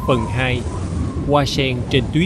Phần 2. Hoa sen trên tuyết.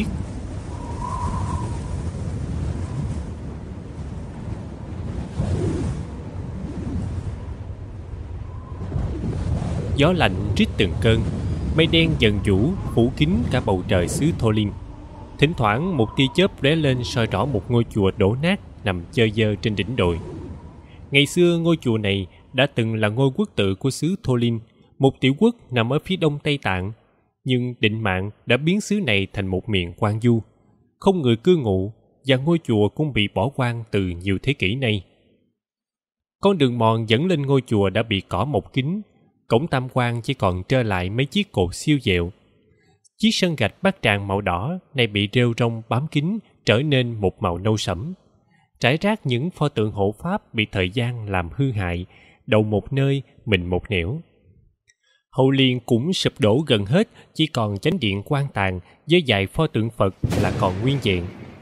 Gió lạnh rít từng cơn, mây đen dần vũ phủ kín cả bầu trời xứ Thô Liên. Thỉnh thoảng một tia chớp lóe lên soi rõ một ngôi chùa đổ nát nằm chơ vơ trên đỉnh đồi. Ngày xưa ngôi chùa này đã từng là ngôi quốc tự của xứ Thô Liên, một tiểu quốc nằm ở phía đông Tây Tạng, nhưng định mạng đã biến xứ này thành một miền hoang vu, không người cư ngụ, và ngôi chùa cũng bị bỏ hoang từ nhiều thế kỷ nay. Con đường mòn dẫn lên ngôi chùa đã bị cỏ mọc kín, cổng tam quan chỉ còn trơ lại mấy chiếc cột siêu vẹo. Chiếc sân gạch bát tràng màu đỏ nay bị rêu rong bám kín, trở nên một màu nâu sẫm. Trải rác những pho tượng hộ pháp bị thời gian làm hư hại, đầu một nơi, mình một nẻo. Hậu Liên cũng sụp đổ gần hết, chỉ còn chánh điện quan tàn với vài pho tượng Phật là còn nguyên vẹn.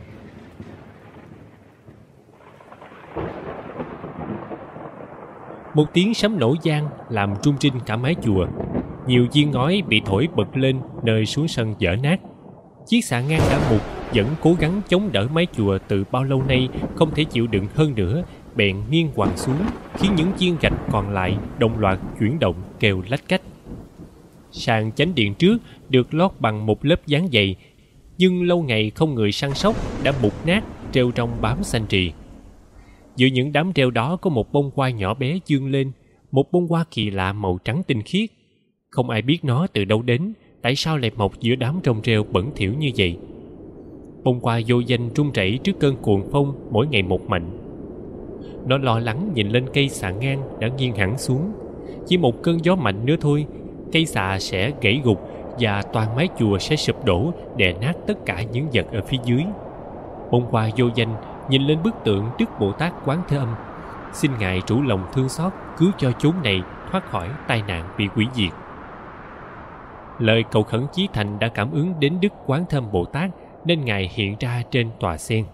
Một tiếng sấm nổ vang làm rung rinh cả mái chùa. Nhiều viên ngói bị thổi bật lên nơi xuống sân vỡ nát. Chiếc xà ngang đã mục vẫn cố gắng chống đỡ mái chùa từ bao lâu nay không thể chịu đựng hơn nữa, bèn nghiêng quằn xuống, khiến những viên gạch còn lại đồng loạt chuyển động kêu lách cách. Sàn chánh điện trước được lót bằng một lớp dán dày, nhưng lâu ngày không người săn sóc đã mục nát, treo trong bám xanh rì. Giữa những đám rêu đó có một bông hoa nhỏ bé dương lên, một bông hoa kỳ lạ màu trắng tinh khiết. Không ai biết nó từ đâu đến, tại sao lại mọc giữa đám rong rêu bẩn thỉu như vậy. Bông hoa vô danh run rẩy trước cơn cuồng phong mỗi ngày một mạnh. Nó lo lắng nhìn lên cây xà ngang đã nghiêng hẳn xuống. Chỉ một cơn gió mạnh nữa thôi, cây xà sẽ gãy gục và toàn mái chùa sẽ sụp đổ, đè nát tất cả những vật ở phía dưới. Bông hoa vô danh nhìn lên bức tượng Đức Bồ Tát Quán Thế Âm, xin Ngài rủ lòng thương xót cứu cho chốn này thoát khỏi tai nạn bị hủy diệt. Lời cầu khẩn chí thành đã cảm ứng đến Đức Quán Thế Âm Bồ Tát, nên Ngài hiện ra trên tòa sen.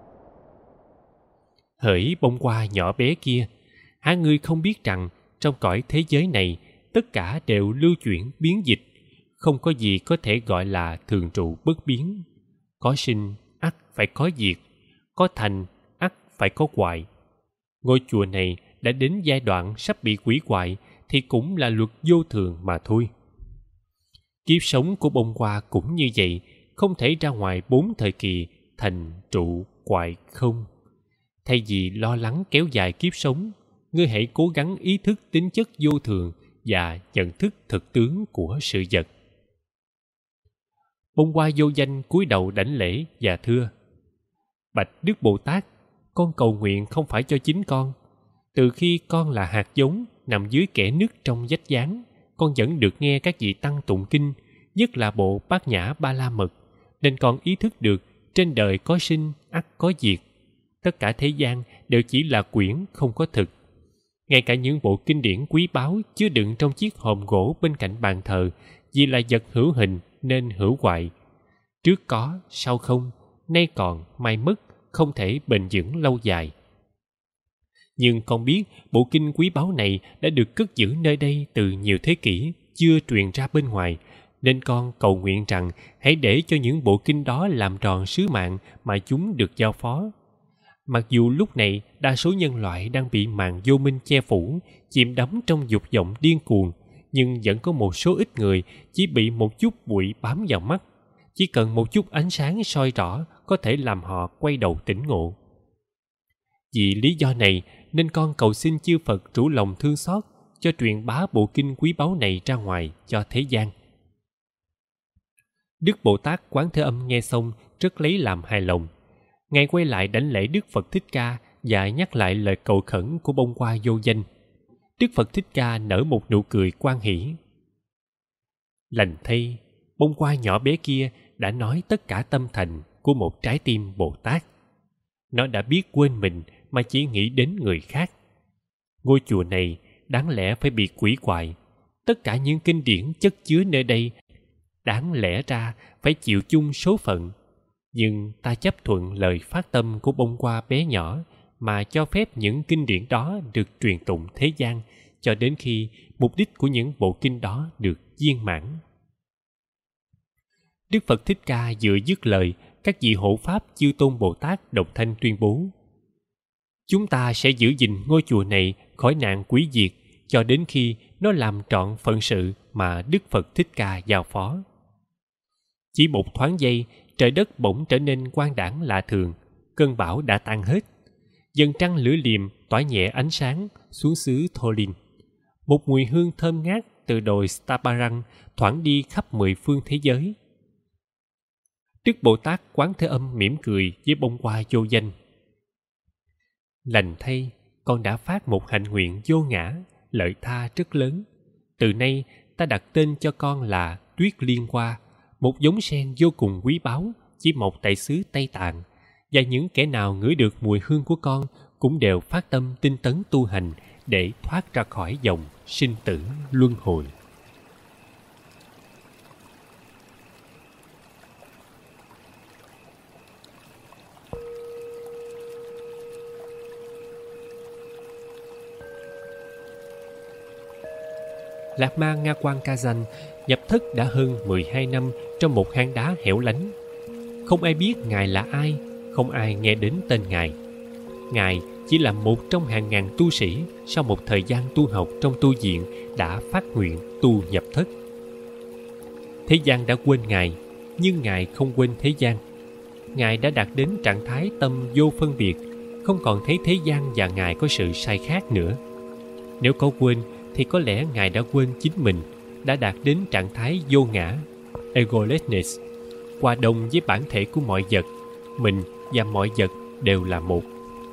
Hỡi bông hoa nhỏ bé kia, há ngươi không biết rằng trong cõi thế giới này tất cả đều lưu chuyển biến dịch, không có gì có thể gọi là thường trụ bất biến. Có sinh ắt phải có diệt, có thành ắt phải có hoại. Ngôi chùa này đã đến giai đoạn sắp bị hủy hoại thì cũng là luật vô thường mà thôi. Kiếp sống của bông hoa cũng như vậy, không thể ra ngoài 4 thời kỳ thành trụ hoại không. Thay vì lo lắng kéo dài kiếp sống, ngươi hãy cố gắng ý thức tính chất vô thường và nhận thức thực tướng của sự vật. Bông hoa vô danh cúi đầu đảnh lễ và thưa: Bạch Đức Bồ Tát, con cầu nguyện không phải cho chính con. Từ khi con là hạt giống nằm dưới kẽ nứt trong vách gián, con vẫn được nghe các vị tăng tụng kinh, nhất là bộ Bát Nhã Ba La Mật, nên con ý thức được trên đời có sinh ắt có diệt. Tất cả thế gian đều chỉ là quyển không có thực. Ngay cả những bộ kinh điển quý báu chứa đựng trong chiếc hòm gỗ bên cạnh bàn thờ, vì là vật hữu hình nên hữu hoại. Trước có, sau không, nay còn, mai mất, không thể bền vững lâu dài. Nhưng con biết bộ kinh quý báu này đã được cất giữ nơi đây từ nhiều thế kỷ, chưa truyền ra bên ngoài, nên con cầu nguyện rằng hãy để cho những bộ kinh đó làm tròn sứ mạng mà chúng được giao phó. Mặc dù lúc này đa số nhân loại đang bị màn vô minh che phủ, chìm đắm trong dục vọng điên cuồng, nhưng vẫn có một số ít người chỉ bị một chút bụi bám vào mắt. Chỉ cần một chút ánh sáng soi rõ có thể làm họ quay đầu tỉnh ngộ. Vì lý do này nên con cầu xin chư Phật rủ lòng thương xót cho truyền bá bộ kinh quý báu này ra ngoài cho thế gian. Đức Bồ Tát Quán Thế Âm nghe xong rất lấy làm hài lòng. Ngài quay lại đảnh lễ Đức Phật Thích Ca và nhắc lại lời cầu khẩn của bông hoa vô danh. Đức Phật Thích Ca nở một nụ cười hoan hỉ. Lành thay, bông hoa nhỏ bé kia đã nói tất cả tâm thành của một trái tim Bồ Tát. Nó đã biết quên mình mà chỉ nghĩ đến người khác. Ngôi chùa này đáng lẽ phải bị hủy hoại. Tất cả những kinh điển chất chứa nơi đây đáng lẽ ra phải chịu chung số phận. Nhưng ta chấp thuận lời phát tâm của bông hoa bé nhỏ mà cho phép những kinh điển đó được truyền tụng thế gian cho đến khi mục đích của những bộ kinh đó được viên mãn. Đức Phật Thích Ca vừa dứt lời, các vị hộ pháp Chư Tôn Bồ Tát đồng thanh tuyên bố: chúng ta sẽ giữ gìn ngôi chùa này khỏi nạn quỷ diệt cho đến khi nó làm trọn phận sự mà Đức Phật Thích Ca giao phó. Chỉ một thoáng giây, trời đất bỗng trở nên quang đãng lạ thường. Cơn bão đã tan hết. Dần trăng lửa liềm tỏa nhẹ ánh sáng xuống xứ Tholin. Một mùi hương thơm ngát từ đồi Staparang thoảng đi khắp 10 phương thế giới. Đức Bồ Tát Quán Thế Âm mỉm cười với bông hoa vô danh. Lành thay, con đã phát một hạnh nguyện vô ngã, lợi tha rất lớn. Từ nay, ta đặt tên cho con là Tuyết Liên Hoa, một giống sen vô cùng quý báu, chỉ mọc tại xứ Tây Tạng. Và những kẻ nào ngửi được mùi hương của con cũng đều phát tâm tinh tấn tu hành để thoát ra khỏi dòng sinh tử luân hồi. Lạc Ma Nga Quan Kazan nhập thất đã hơn 12 năm trong một hang đá hẻo lánh. Không ai biết Ngài là ai, không ai nghe đến tên Ngài. Ngài chỉ là một trong hàng ngàn tu sĩ sau một thời gian tu học trong tu viện đã phát nguyện tu nhập thất. Thế gian đã quên Ngài, nhưng Ngài không quên thế gian. Ngài đã đạt đến trạng thái tâm vô phân biệt, không còn thấy thế gian và Ngài có sự sai khác nữa. Nếu có quên, thì có lẽ Ngài đã quên chính mình, đã đạt đến trạng thái vô ngã, egolessness, hòa đồng với bản thể của mọi vật. Mình và mọi vật đều là một.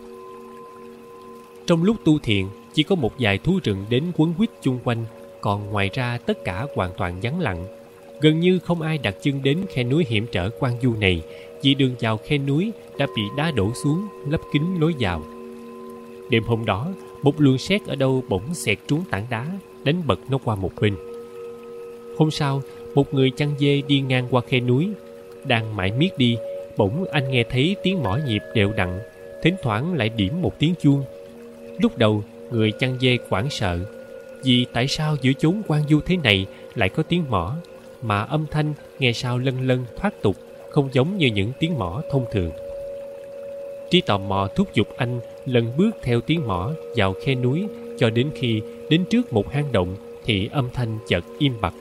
Trong lúc tu thiền, chỉ có một vài thú rừng đến quấn quýt chung quanh, còn ngoài ra tất cả hoàn toàn vắng lặng. Gần như không ai đặt chân đến khe núi hiểm trở Quan Du này, vì đường vào khe núi đã bị đá đổ xuống, lấp kín lối vào. Đêm hôm đó, một luồng sét ở đâu bỗng xẹt trúng tảng đá, đánh bật nó qua một bên. Hôm sau, một người chăn dê đi ngang qua khe núi, đang mải miết đi, bỗng anh nghe thấy tiếng mõ nhịp đều đặn, thỉnh thoảng lại điểm một tiếng chuông. Lúc đầu, người chăn dê hoảng sợ, vì tại sao giữa chốn Quan Du thế này lại có tiếng mõ, mà âm thanh nghe sao lân lân thoát tục, không giống như những tiếng mõ thông thường. Trí tò mò thúc giục anh lần bước theo tiếng mõ vào khe núi, cho đến khi đến trước một hang động thì âm thanh chợt im bặt.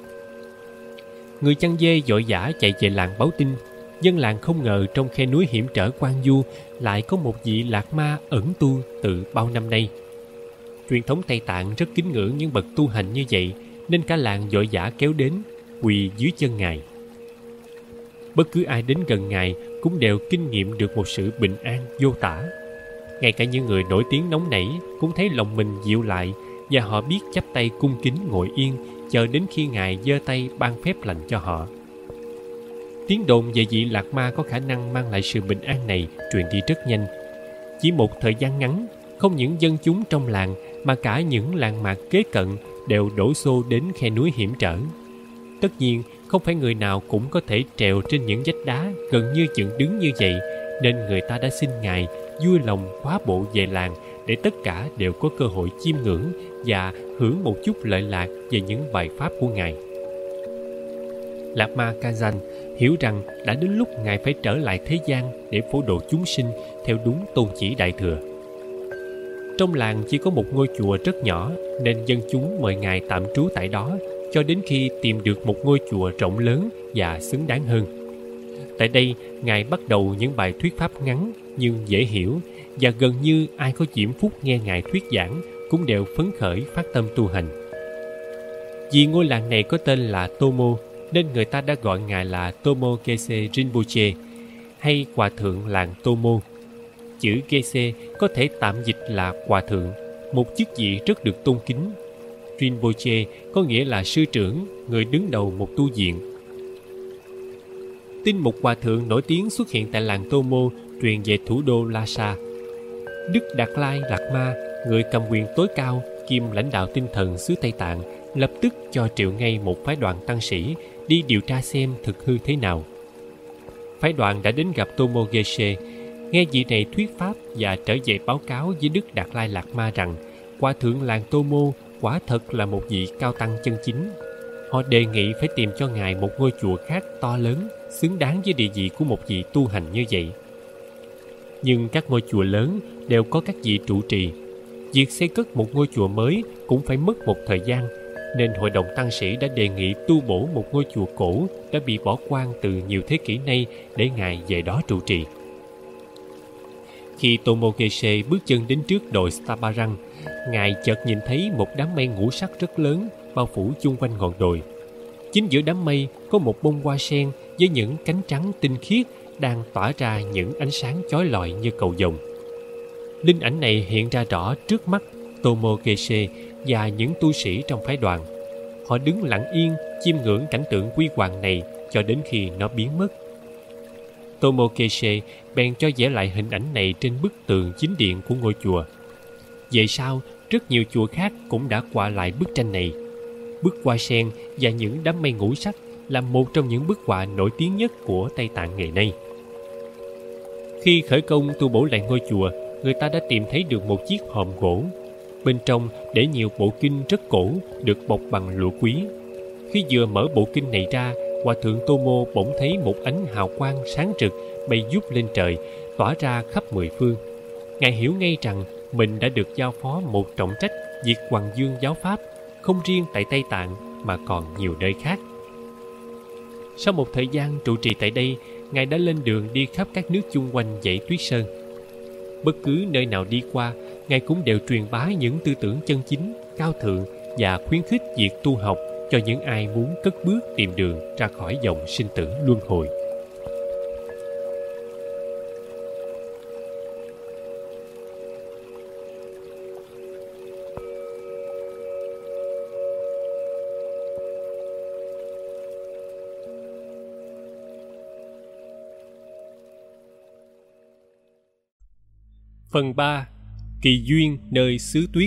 Người chăn dê vội vã chạy về làng báo tin. Dân làng không ngờ trong khe núi hiểm trở Quan Du lại có một vị lạc ma ẩn tu từ bao năm nay. Truyền thống Tây Tạng rất kính ngưỡng những bậc tu hành như vậy, nên cả làng vội vã kéo đến, quỳ dưới chân Ngài. Bất cứ ai đến gần Ngài cũng đều kinh nghiệm được một sự bình an vô tả. Ngay cả những người nổi tiếng nóng nảy cũng thấy lòng mình dịu lại, và họ biết chắp tay cung kính ngồi yên, chờ đến khi Ngài giơ tay ban phép lành cho họ. Tiếng đồn về vị lạc ma có khả năng mang lại sự bình an này truyền đi rất nhanh. Chỉ một thời gian ngắn, không những dân chúng trong làng mà cả những làng mạc kế cận đều đổ xô đến khe núi hiểm trở. Tất nhiên, không phải người nào cũng có thể trèo trên những vách đá gần như dựng đứng như vậy, nên người ta đã xin Ngài vui lòng hóa bộ về làng để tất cả đều có cơ hội chiêm ngưỡng và hưởng một chút lợi lạc về những bài pháp của Ngài. Lạc Ma Kazan hiểu rằng đã đến lúc Ngài phải trở lại thế gian để phổ độ chúng sinh theo đúng tôn chỉ Đại Thừa. Trong làng chỉ có một ngôi chùa rất nhỏ, nên dân chúng mời Ngài tạm trú tại đó cho đến khi tìm được một ngôi chùa rộng lớn và xứng đáng hơn. Tại đây, Ngài bắt đầu những bài thuyết pháp ngắn nhưng dễ hiểu, và gần như ai có diễm phúc nghe Ngài thuyết giảng cũng đều phấn khởi phát tâm tu hành. Vì ngôi làng này có tên là Tomo, nên người ta đã gọi Ngài là Tomo Kese Rinpoche, hay Hòa Thượng làng Tomo. Chữ Kese có thể tạm dịch là Hòa Thượng, một chức vị rất được tôn kính. Rinpoche có nghĩa là sư trưởng, người đứng đầu một tu viện. Tin một hòa thượng nổi tiếng xuất hiện tại làng Tomo truyền về thủ đô Lhasa. Đức Đạt Lai Lạt Ma, người cầm quyền tối cao kiêm lãnh đạo tinh thần xứ Tây Tạng, lập tức cho triệu ngay một phái đoàn tăng sĩ đi điều tra xem thực hư thế nào. Phái đoàn đã đến gặp Tomo Geshe, nghe vị này thuyết pháp và trở về báo cáo với Đức Đạt Lai Lạt Ma rằng hòa thượng làng Tomo quả thật là một vị cao tăng chân chính. họ đề nghị phải tìm cho ngài một ngôi chùa khác to lớn, xứng đáng với địa vị của một vị tu hành như vậy. Nhưng các ngôi chùa lớn đều có các vị trụ trì. Việc xây cất một ngôi chùa mới cũng phải mất một thời gian, nên hội đồng tăng sĩ đã đề nghị tu bổ một ngôi chùa cổ đã bị bỏ hoang từ nhiều thế kỷ nay để ngài về đó trụ trì. Khi Tomo Geshe bước chân đến trước đồi Stabarang, ngài chợt nhìn thấy một đám mây ngũ sắc rất lớn bao phủ chung quanh ngọn đồi. Chính giữa đám mây có một bông hoa sen với những cánh trắng tinh khiết đang tỏa ra những ánh sáng chói lọi như cầu vồng. Linh ảnh này hiện ra rõ trước mắt Tomo Geshe và những tu sĩ trong phái đoàn. Họ đứng lặng yên chiêm ngưỡng cảnh tượng huy hoàng này cho đến khi nó biến mất. Tomo Geshe bèn cho vẽ lại hình ảnh này trên bức tường chính điện của ngôi chùa. Về sau, rất nhiều chùa khác cũng đã họa lại bức tranh này. Bức hoa sen và những đám mây ngũ sắc là một trong những bức họa nổi tiếng nhất của Tây Tạng ngày nay. Khi khởi công tu bổ lại ngôi chùa, người ta đã tìm thấy được một chiếc hòm gỗ. Bên trong để nhiều bộ kinh rất cổ được bọc bằng lụa quý. Khi vừa mở bộ kinh này ra, Hòa thượng Tomo bỗng thấy một ánh hào quang sáng rực bay vút lên trời, tỏa ra khắp mười phương. Ngài hiểu ngay rằng mình đã được giao phó một trọng trách việc hoằng dương giáo pháp, không riêng tại Tây Tạng mà còn nhiều nơi khác. Sau một thời gian trụ trì tại đây, Ngài đã lên đường đi khắp các nước chung quanh dãy Tuyết Sơn. Bất cứ nơi nào đi qua, Ngài cũng đều truyền bá những tư tưởng chân chính, cao thượng và khuyến khích việc tu học cho những ai muốn cất bước tìm đường ra khỏi dòng sinh tử luân hồi. Phần 3. Kỳ duyên nơi xứ tuyết.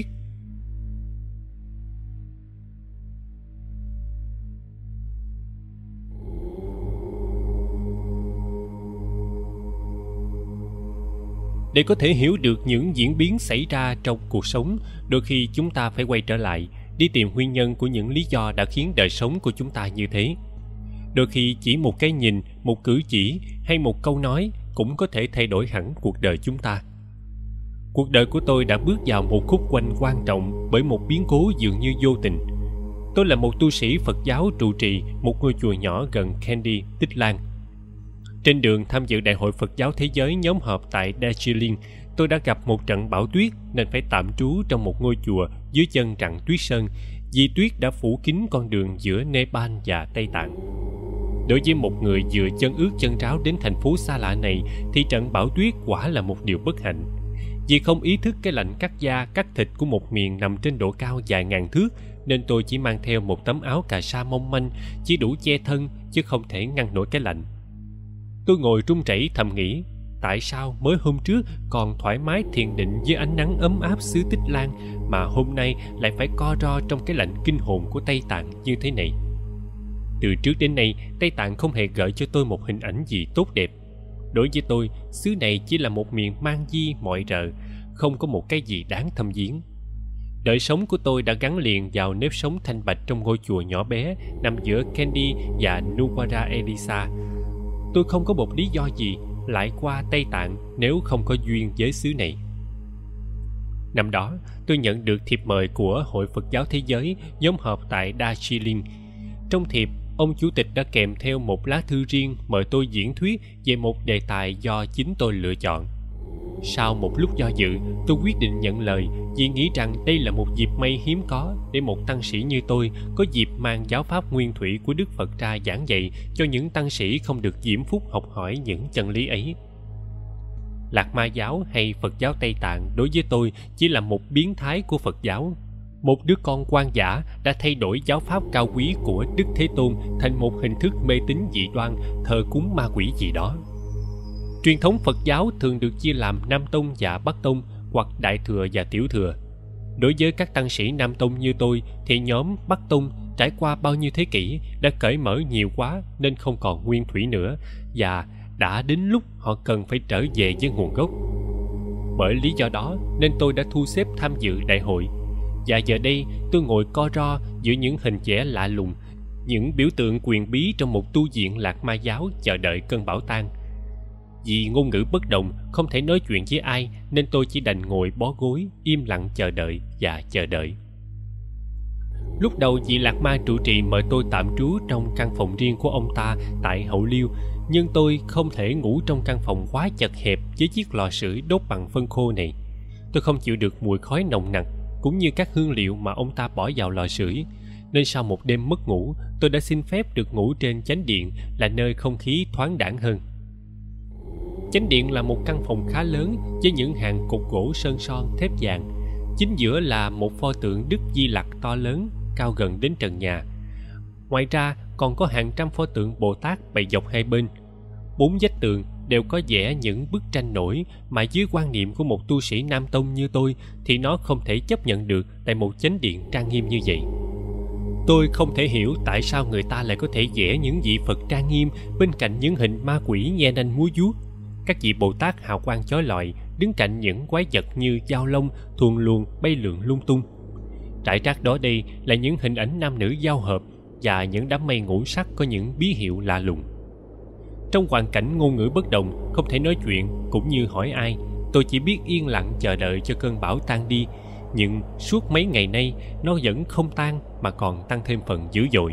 Để có thể hiểu được những diễn biến xảy ra trong cuộc sống, đôi khi chúng ta phải quay trở lại, đi tìm nguyên nhân của những lý do đã khiến đời sống của chúng ta như thế. Đôi khi chỉ một cái nhìn, một cử chỉ hay một câu nói cũng có thể thay đổi hẳn cuộc đời chúng ta. Cuộc đời của tôi đã bước vào một khúc quanh quan trọng bởi một biến cố dường như vô tình. Tôi là một tu sĩ Phật giáo trụ trì một ngôi chùa nhỏ gần Kandy, Tích Lan. Trên đường tham dự Đại hội Phật giáo Thế giới nhóm họp tại Darjeeling, tôi đã gặp một trận bão tuyết nên phải tạm trú trong một ngôi chùa dưới chân rặng Tuyết Sơn vì tuyết đã phủ kín con đường giữa Nepal và Tây Tạng. Đối với một người vừa chân ướt chân ráo đến thành phố xa lạ này thì trận bão tuyết quả là một điều bất hạnh. Vì không ý thức cái lạnh cắt da, cắt thịt của một miền nằm trên độ cao vài ngàn thước, nên tôi chỉ mang theo một tấm áo cà sa mong manh, chỉ đủ che thân chứ không thể ngăn nổi cái lạnh. Tôi ngồi run rẩy thầm nghĩ, tại sao mới hôm trước còn thoải mái thiền định với ánh nắng ấm áp xứ Tích Lan mà hôm nay lại phải co ro trong cái lạnh kinh hồn của Tây Tạng như thế này. Từ trước đến nay, Tây Tạng không hề gợi cho tôi một hình ảnh gì tốt đẹp. Đối với tôi, xứ này chỉ là một miền man di mọi rợ, không có một cái gì đáng thâm viếng. Đời sống của tôi đã gắn liền vào nếp sống thanh bạch trong ngôi chùa nhỏ bé nằm giữa Kandy và Nuwara Elisa. Tôi không có một lý do gì lại qua Tây Tạng nếu không có duyên với xứ này. Năm đó, tôi nhận được thiệp mời của Hội Phật giáo Thế giới nhóm họp tại Darjeeling. Trong thiệp, ông chủ tịch đã kèm theo một lá thư riêng mời tôi diễn thuyết về một đề tài do chính tôi lựa chọn. Sau một lúc do dự, tôi quyết định nhận lời vì nghĩ rằng đây là một dịp may hiếm có để một tăng sĩ như tôi có dịp mang giáo pháp nguyên thủy của Đức Phật ra giảng dạy cho những tăng sĩ không được diễm phúc học hỏi những chân lý ấy. Lạc Ma giáo hay Phật giáo Tây Tạng đối với tôi chỉ là một biến thái của Phật giáo. Một đứa con quan giả đã thay đổi giáo pháp cao quý của Đức Thế Tôn thành một hình thức mê tín dị đoan, thờ cúng ma quỷ gì đó. Truyền thống Phật giáo thường được chia làm Nam Tông và Bắc Tông, hoặc Đại Thừa và Tiểu Thừa. Đối với các tăng sĩ Nam Tông như tôi thì nhóm Bắc Tông trải qua bao nhiêu thế kỷ đã cởi mở nhiều quá nên không còn nguyên thủy nữa, và đã đến lúc họ cần phải trở về với nguồn gốc. Bởi lý do đó nên tôi đã thu xếp tham dự đại hội. Và giờ đây tôi ngồi co ro giữa những hình vẽ lạ lùng, những biểu tượng quyền bí trong một tu viện Lạc Ma giáo chờ đợi cơn bão tan. Vì ngôn ngữ bất đồng, không thể nói chuyện với ai, nên tôi chỉ đành ngồi bó gối, im lặng chờ đợi và chờ đợi. Lúc đầu vị Lạc Ma trụ trì mời tôi tạm trú trong căn phòng riêng của ông ta tại Hậu Liêu, nhưng tôi không thể ngủ trong căn phòng quá chật hẹp với chiếc lò sưởi đốt bằng phân khô này. Tôi không chịu được mùi khói nồng nặc cũng như các hương liệu mà ông ta bỏ vào lò sưởi, nên sau một đêm mất ngủ, tôi đã xin phép được ngủ trên chánh điện, là nơi không khí thoáng đãng hơn. Chánh điện là một căn phòng khá lớn với những hàng cột gỗ sơn son thép vàng. Chính giữa là một pho tượng Đức Di Lặc to lớn, cao gần đến trần nhà. Ngoài ra còn có hàng trăm pho tượng Bồ Tát bày dọc hai bên. 4 vách tường đều có vẽ những bức tranh nổi mà dưới quan niệm của một tu sĩ Nam Tông như tôi thì nó không thể chấp nhận được tại một chánh điện trang nghiêm như vậy. Tôi không thể hiểu tại sao người ta lại có thể vẽ những vị Phật trang nghiêm bên cạnh những hình ma quỷ nhe nanh múa vuốt, các vị Bồ Tát hào quang chói lọi đứng cạnh những quái vật như dao long, thuần luồng bay lượn lung tung. Rải rác đó đây là những hình ảnh nam nữ giao hợp và những đám mây ngũ sắc có những bí hiệu lạ lùng. Trong hoàn cảnh ngôn ngữ bất đồng, không thể nói chuyện cũng như hỏi ai, tôi chỉ biết yên lặng chờ đợi cho cơn bão tan đi. Nhưng suốt mấy ngày nay nó vẫn không tan mà còn tăng thêm phần dữ dội.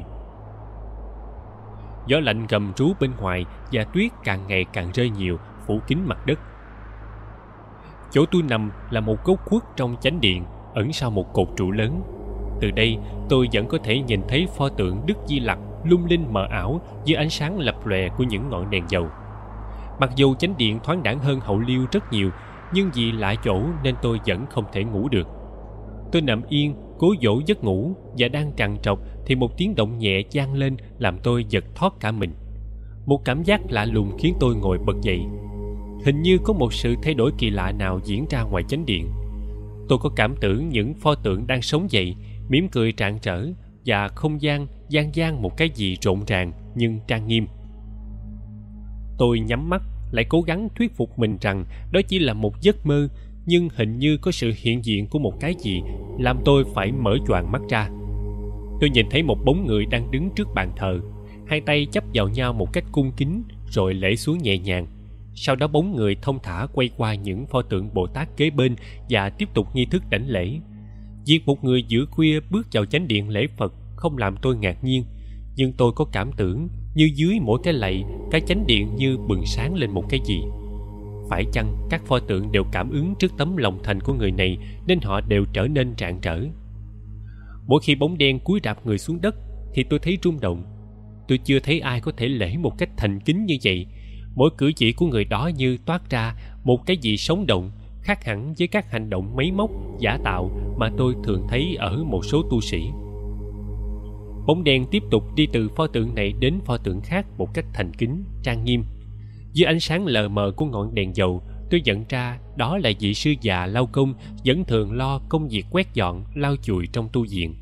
Gió lạnh gầm rú bên ngoài và tuyết càng ngày càng rơi nhiều, phủ kín mặt đất. Chỗ tôi nằm là một góc khuất trong chánh điện, ẩn sau một cột trụ lớn. Từ đây tôi vẫn có thể nhìn thấy pho tượng Đức Di Lặc lung linh mờ ảo dưới ánh sáng lập lòe của những ngọn đèn dầu. Mặc dù chánh điện thoáng đãng hơn Hậu Liêu rất nhiều, nhưng vì lạ chỗ nên tôi vẫn không thể ngủ được. Tôi nằm yên, cố dỗ giấc ngủ và đang trằn trọc thì một tiếng động nhẹ vang lên làm tôi giật thót cả mình. Một cảm giác lạ lùng khiến tôi ngồi bật dậy. Hình như có một sự thay đổi kỳ lạ nào diễn ra ngoài chánh điện. Tôi có cảm tưởng những pho tượng đang sống dậy, mỉm cười rạng rỡ, và không gian vang một cái gì rộn ràng nhưng trang nghiêm. Tôi nhắm mắt, lại cố gắng thuyết phục mình rằng đó chỉ là một giấc mơ, nhưng hình như có sự hiện diện của một cái gì làm tôi phải mở choàng mắt ra. Tôi nhìn thấy một bóng người đang đứng trước bàn thờ, hai tay chắp vào nhau một cách cung kính rồi lễ xuống nhẹ nhàng. Sau đó bóng người thông thả quay qua những pho tượng Bồ Tát kế bên và tiếp tục nghi thức đảnh lễ. Việc một người giữa khuya bước vào chánh điện lễ Phật không làm tôi ngạc nhiên, nhưng tôi có cảm tưởng như dưới mỗi cái lạy, cái chánh điện như bừng sáng lên một cái gì. Phải chăng các pho tượng đều cảm ứng trước tấm lòng thành của người này nên họ đều trở nên rạng rỡ? Mỗi khi bóng đen cúi rạp người xuống đất thì tôi thấy rung động. Tôi chưa thấy ai có thể lễ một cách thành kính như vậy. Mỗi cử chỉ của người đó như toát ra một cái gì sống động, khác hẳn với các hành động máy móc, giả tạo mà tôi thường thấy ở một số tu sĩ. Bóng đen tiếp tục đi từ pho tượng này đến pho tượng khác một cách thành kính, trang nghiêm. Dưới ánh sáng lờ mờ của ngọn đèn dầu, tôi nhận ra đó là vị sư già lao công vẫn thường lo công việc quét dọn, lau chùi trong tu viện.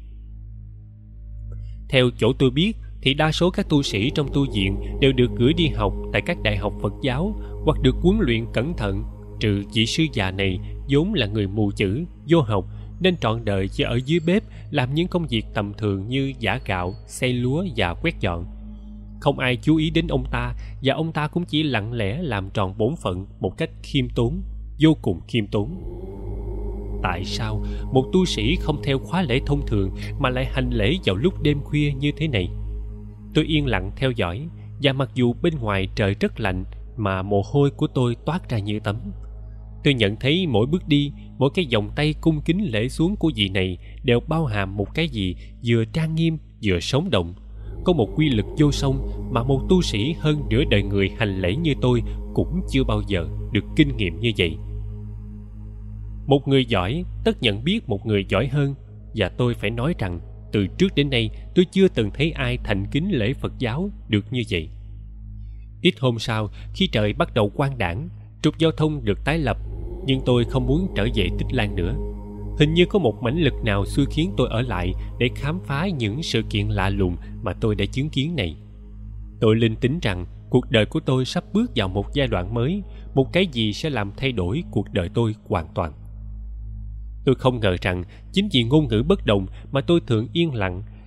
Theo chỗ tôi biết thì đa số các tu sĩ trong tu viện đều được gửi đi học tại các đại học Phật giáo hoặc được huấn luyện cẩn thận, trừ vị sư già này vốn là người mù chữ, vô học nên trọn đời chỉ ở dưới bếp làm những công việc tầm thường như giã gạo, xay lúa và quét dọn. Không ai chú ý đến ông ta, và ông ta cũng chỉ lặng lẽ làm tròn bổn phận một cách khiêm tốn, vô cùng khiêm tốn. Tại sao một tu sĩ không theo khóa lễ thông thường mà lại hành lễ vào lúc đêm khuya như thế này? Tôi yên lặng theo dõi, và mặc dù bên ngoài trời rất lạnh mà mồ hôi của tôi toát ra như tắm. Tôi nhận thấy mỗi bước đi, mỗi cái vòng tay cung kính lễ xuống của vị này đều bao hàm một cái gì vừa trang nghiêm vừa sống động. Có một quy lực vô song mà một tu sĩ hơn nửa đời người hành lễ như tôi cũng chưa bao giờ được kinh nghiệm như vậy. Một người giỏi tất nhận biết một người giỏi hơn, và tôi phải nói rằng từ trước đến nay tôi chưa từng thấy ai thành kính lễ Phật giáo được như vậy. Ít hôm sau, khi trời bắt đầu quang đãng, trục giao thông được tái lập, nhưng tôi không muốn trở về Tích Lan nữa. Hình như có một mãnh lực nào xui khiến tôi ở lại để khám phá những sự kiện lạ lùng mà tôi đã chứng kiến này. Tôi linh tính rằng cuộc đời của tôi sắp bước vào một giai đoạn mới, một cái gì sẽ làm thay đổi cuộc đời tôi hoàn toàn. Tôi không ngờ rằng chính vì ngôn ngữ bất đồng mà tôi thường yên lặng,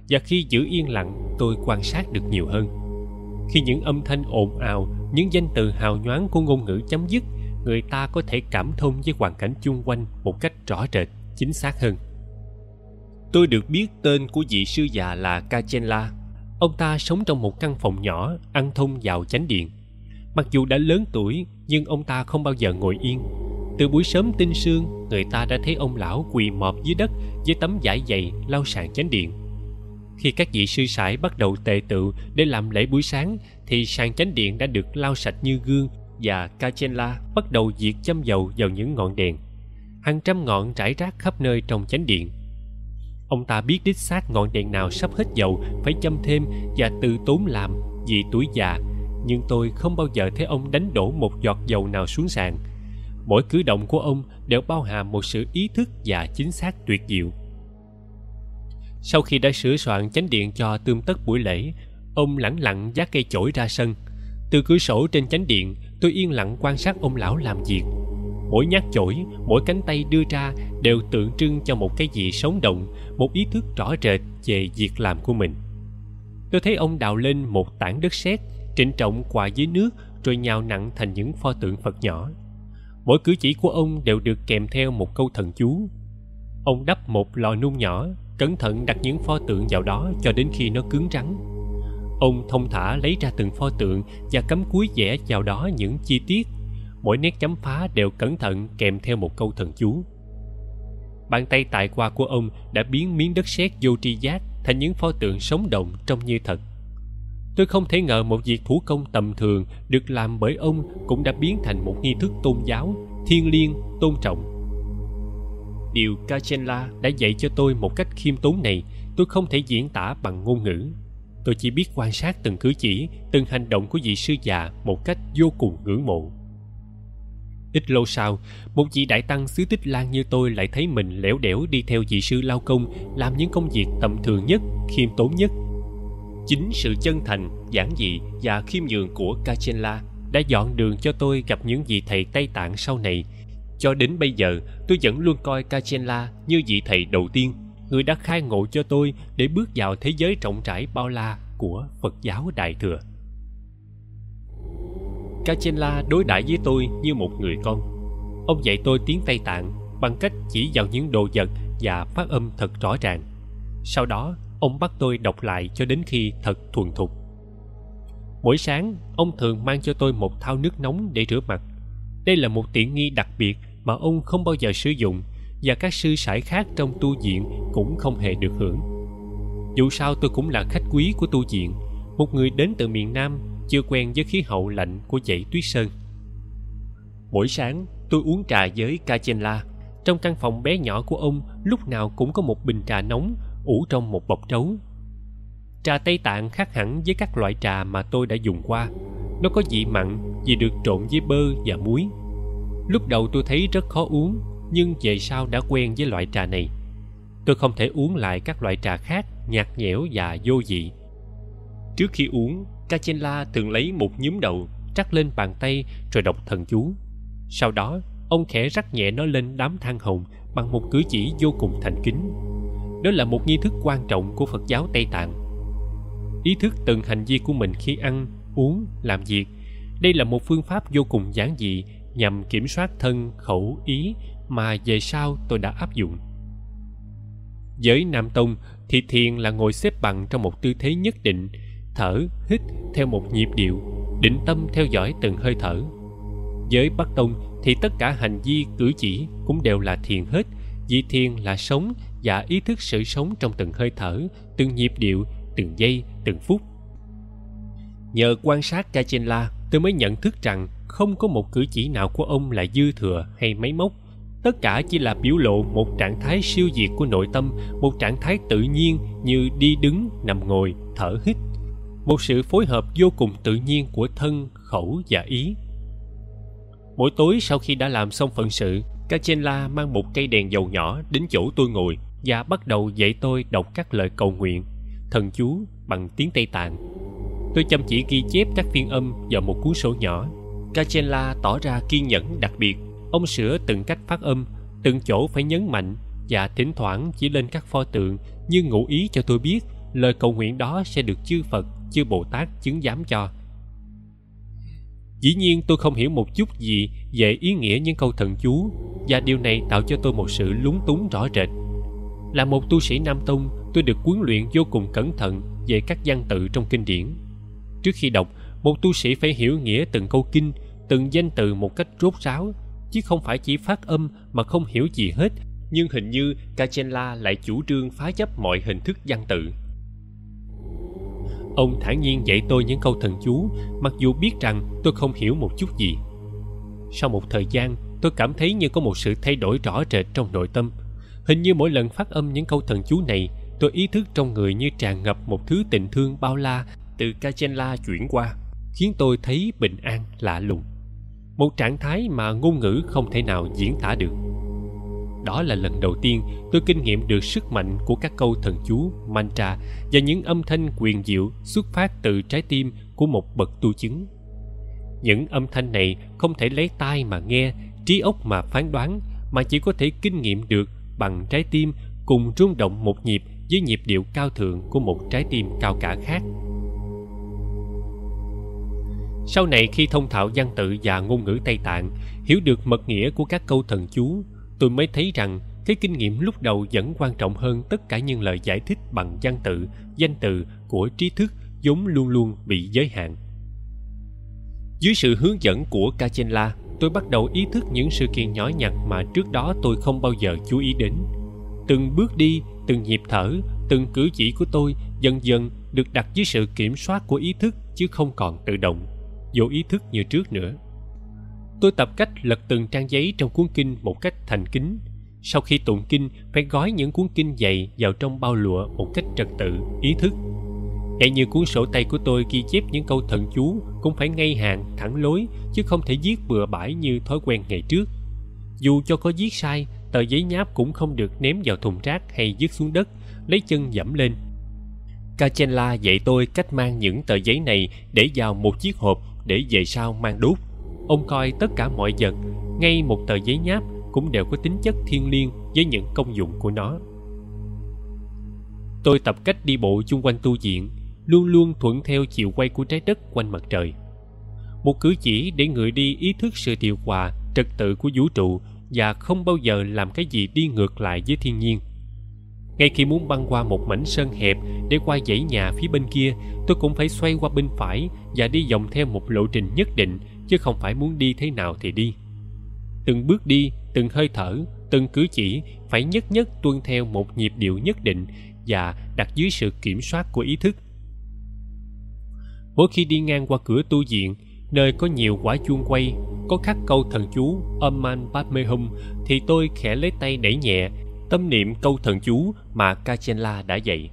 và khi giữ yên lặng tôi quan sát được nhiều hơn. Khi những âm thanh ồn ào, những danh từ hào nhoáng của ngôn ngữ chấm dứt, người ta có thể cảm thông với hoàn cảnh chung quanh một cách rõ rệt, chính xác hơn. Tôi được biết tên của vị sư già là Kachenla. Ông ta sống trong một căn phòng nhỏ ăn thông vào chánh điện. Mặc dù đã lớn tuổi, nhưng ông ta không bao giờ ngồi yên. Từ buổi sớm tinh sương, người ta đã thấy ông lão quỳ mọp dưới đất với tấm vải dày lau sàn chánh điện. Khi các vị sư sãi bắt đầu tề tựu để làm lễ buổi sáng, thì sàn chánh điện đã được lau sạch như gương, và Kachenla bắt đầu diệt châm dầu vào những ngọn đèn. Hàng trăm ngọn rải rác khắp nơi trong chánh điện. Ông ta biết đích xác ngọn đèn nào sắp hết dầu phải châm thêm và từ tốn làm vì tuổi già, nhưng tôi không bao giờ thấy ông đánh đổ một giọt dầu nào xuống sàn. Mỗi cử động của ông đều bao hàm một sự ý thức và chính xác tuyệt diệu. Sau khi đã sửa soạn chánh điện cho tươm tất buổi lễ, ông lẳng lặng vác cây chổi ra sân. Từ cửa sổ trên chánh điện, tôi yên lặng quan sát ông lão làm việc. Mỗi nhát chổi, mỗi cánh tay đưa ra đều tượng trưng cho một cái gì sống động, một ý thức rõ rệt về việc làm của mình. Tôi thấy ông đào lên một tảng đất sét, trịnh trọng quà dưới nước rồi nhào nặn thành những pho tượng Phật nhỏ. Mỗi cử chỉ của ông đều được kèm theo một câu thần chú. Ông đắp một lò nung nhỏ, cẩn thận đặt những pho tượng vào đó cho đến khi nó cứng rắn. Ông thông thả lấy ra từng pho tượng và cắm cúi vẽ vào đó những chi tiết. Mỗi nét chấm phá đều cẩn thận kèm theo một câu thần chú. Bàn tay tài hoa của ông đã biến miếng đất sét vô tri giác thành những pho tượng sống động trông như thật. Tôi không thể ngờ một việc thủ công tầm thường được làm bởi ông cũng đã biến thành một nghi thức tôn giáo, thiêng liêng, tôn trọng. Điều Kachenla đã dạy cho tôi một cách khiêm tốn này, tôi không thể diễn tả bằng ngôn ngữ. Tôi chỉ biết quan sát từng cử chỉ, từng hành động của vị sư già một cách vô cùng ngưỡng mộ. Ít lâu sau, một vị đại tăng xứ Tích Lan như tôi lại thấy mình lẻo đẻo đi theo vị sư lao công làm những công việc tầm thường nhất, khiêm tốn nhất. Chính sự chân thành, giản dị và khiêm nhường của Kachenla đã dọn đường cho tôi gặp những vị thầy Tây Tạng sau này. Cho đến bây giờ, tôi vẫn luôn coi Kachenla như vị thầy đầu tiên, người đã khai ngộ cho tôi để bước vào thế giới rộng rãi bao la của Phật giáo Đại Thừa. Kachenla đối đãi với tôi như một người con. Ông dạy tôi tiếng Tây Tạng bằng cách chỉ vào những đồ vật và phát âm thật rõ ràng. Sau đó, ông bắt tôi đọc lại cho đến khi thật thuần thục. Mỗi sáng, ông thường mang cho tôi một thau nước nóng để rửa mặt. Đây là một tiện nghi đặc biệt mà ông không bao giờ sử dụng, và các sư sãi khác trong tu viện cũng không hề được hưởng. Dù sao tôi cũng là khách quý của tu viện, một người đến từ miền Nam chưa quen với khí hậu lạnh của dãy Tuyết Sơn. Mỗi sáng, tôi uống trà với Kachenla. Trong căn phòng bé nhỏ của ông lúc nào cũng có một bình trà nóng ủ trong một bọc trấu. Trà Tây Tạng khác hẳn với các loại trà mà tôi đã dùng qua. Nó có vị mặn vì được trộn với bơ và muối. Lúc đầu tôi thấy rất khó uống, nhưng về sau đã quen với loại trà này. Tôi không thể uống lại các loại trà khác nhạt nhẽo và vô vị. Trước khi uống, Kachenla thường lấy một nhúm đậu trắc lên bàn tay rồi đọc thần chú. Sau đó, ông khẽ rắc nhẹ nó lên đám than hồng bằng một cử chỉ vô cùng thành kính. Đó là một nghi thức quan trọng của Phật giáo Tây Tạng. Ý thức từng hành vi của mình khi ăn, uống, làm việc. Đây là một phương pháp vô cùng giản dị nhằm kiểm soát thân, khẩu, ý mà về sau tôi đã áp dụng. Với Nam Tông thì thiền là ngồi xếp bằng trong một tư thế nhất định, thở, hít theo một nhịp điệu, định tâm theo dõi từng hơi thở. Với Bắc Tông thì tất cả hành vi cử chỉ cũng đều là thiền hết, vì thiền là sống và ý thức sự sống trong từng hơi thở, từng nhịp điệu, từng giây, từng phút. Nhờ quan sát Kachenla, tôi mới nhận thức rằng không có một cử chỉ nào của ông là dư thừa hay máy móc. Tất cả chỉ là biểu lộ một trạng thái siêu việt của nội tâm, một trạng thái tự nhiên như đi đứng, nằm ngồi, thở hít. Một sự phối hợp vô cùng tự nhiên của thân, khẩu và ý. Mỗi tối sau khi đã làm xong phận sự, Kachenla mang một cây đèn dầu nhỏ đến chỗ tôi ngồi và bắt đầu dạy tôi đọc các lời cầu nguyện, thần chú bằng tiếng Tây Tạng. Tôi chăm chỉ ghi chép các phiên âm vào một cuốn sổ nhỏ. Kachenla tỏ ra kiên nhẫn đặc biệt. Ông sửa từng cách phát âm, từng chỗ phải nhấn mạnh, và thỉnh thoảng chỉ lên các pho tượng như ngụ ý cho tôi biết lời cầu nguyện đó sẽ được chư Phật, chư Bồ Tát chứng giám cho. Dĩ nhiên tôi không hiểu một chút gì về ý nghĩa những câu thần chú, và điều này tạo cho tôi một sự lúng túng rõ rệt. Là một tu sĩ Nam Tông, tôi được huấn luyện vô cùng cẩn thận về các văn tự trong kinh điển. Trước khi đọc, một tu sĩ phải hiểu nghĩa từng câu kinh, từng danh từ một cách rốt ráo, chứ không phải chỉ phát âm mà không hiểu gì hết. Nhưng hình như Kachenla lại chủ trương phá chấp mọi hình thức văn tự. Ông thản nhiên dạy tôi những câu thần chú, mặc dù biết rằng tôi không hiểu một chút gì. Sau một thời gian, tôi cảm thấy như có một sự thay đổi rõ rệt trong nội tâm. Hình như mỗi lần phát âm những câu thần chú này, tôi ý thức trong người như tràn ngập một thứ tình thương bao la từ Kachenla chuyển qua, khiến tôi thấy bình an lạ lùng. Một trạng thái mà ngôn ngữ không thể nào diễn tả được. Đó là lần đầu tiên tôi kinh nghiệm được sức mạnh của các câu thần chú, mantra và những âm thanh quyền diệu xuất phát từ trái tim của một bậc tu chứng. Những âm thanh này không thể lấy tai mà nghe, trí óc mà phán đoán, mà chỉ có thể kinh nghiệm được bằng trái tim cùng rung động một nhịp với nhịp điệu cao thượng của một trái tim cao cả khác. Sau này khi thông thạo văn tự và ngôn ngữ Tây Tạng, hiểu được mật nghĩa của các câu thần chú, tôi mới thấy rằng cái kinh nghiệm lúc đầu vẫn quan trọng hơn tất cả những lời giải thích bằng văn tự, danh từ của trí thức vốn luôn luôn bị giới hạn. Dưới sự hướng dẫn của Kachenla, tôi bắt đầu ý thức những sự kiện nhỏ nhặt mà trước đó tôi không bao giờ chú ý đến. Từng bước đi, từng nhịp thở, từng cử chỉ của tôi dần dần được đặt dưới sự kiểm soát của ý thức, chứ không còn tự động, vô ý thức như trước nữa. Tôi tập cách lật từng trang giấy trong cuốn kinh một cách thành kính. Sau khi tụng kinh, phải gói những cuốn kinh dày vào trong bao lụa một cách trật tự, ý thức. Ngay như cuốn sổ tay của tôi ghi chép những câu thần chú cũng phải ngay hàng, thẳng lối, chứ không thể viết bừa bãi như thói quen ngày trước. Dù cho có viết sai, tờ giấy nháp cũng không được ném vào thùng rác hay vứt xuống đất, lấy chân dẫm lên. Kachenla dạy tôi cách mang những tờ giấy này để vào một chiếc hộp để về sau mang đốt. Ông coi tất cả mọi vật, ngay một tờ giấy nháp, cũng đều có tính chất thiêng liêng với những công dụng của nó. Tôi tập cách đi bộ chung quanh tu viện, luôn luôn thuận theo chiều quay của trái đất quanh mặt trời. Một cử chỉ để người đi ý thức sự điều hòa, trật tự của vũ trụ và không bao giờ làm cái gì đi ngược lại với thiên nhiên. Ngay khi muốn băng qua một mảnh sơn hẹp để qua dãy nhà phía bên kia, tôi cũng phải xoay qua bên phải và đi vòng theo một lộ trình nhất định, chứ không phải muốn đi thế nào thì đi. Từng bước đi, từng hơi thở, từng cử chỉ phải nhất nhất tuân theo một nhịp điệu nhất định và đặt dưới sự kiểm soát của ý thức. Mỗi khi đi ngang qua cửa tu viện, nơi có nhiều quả chuông quay, có khắc câu thần chú Om Mani Padme Hum, thì tôi khẽ lấy tay đẩy nhẹ, tâm niệm câu thần chú mà Kachenla đã dạy.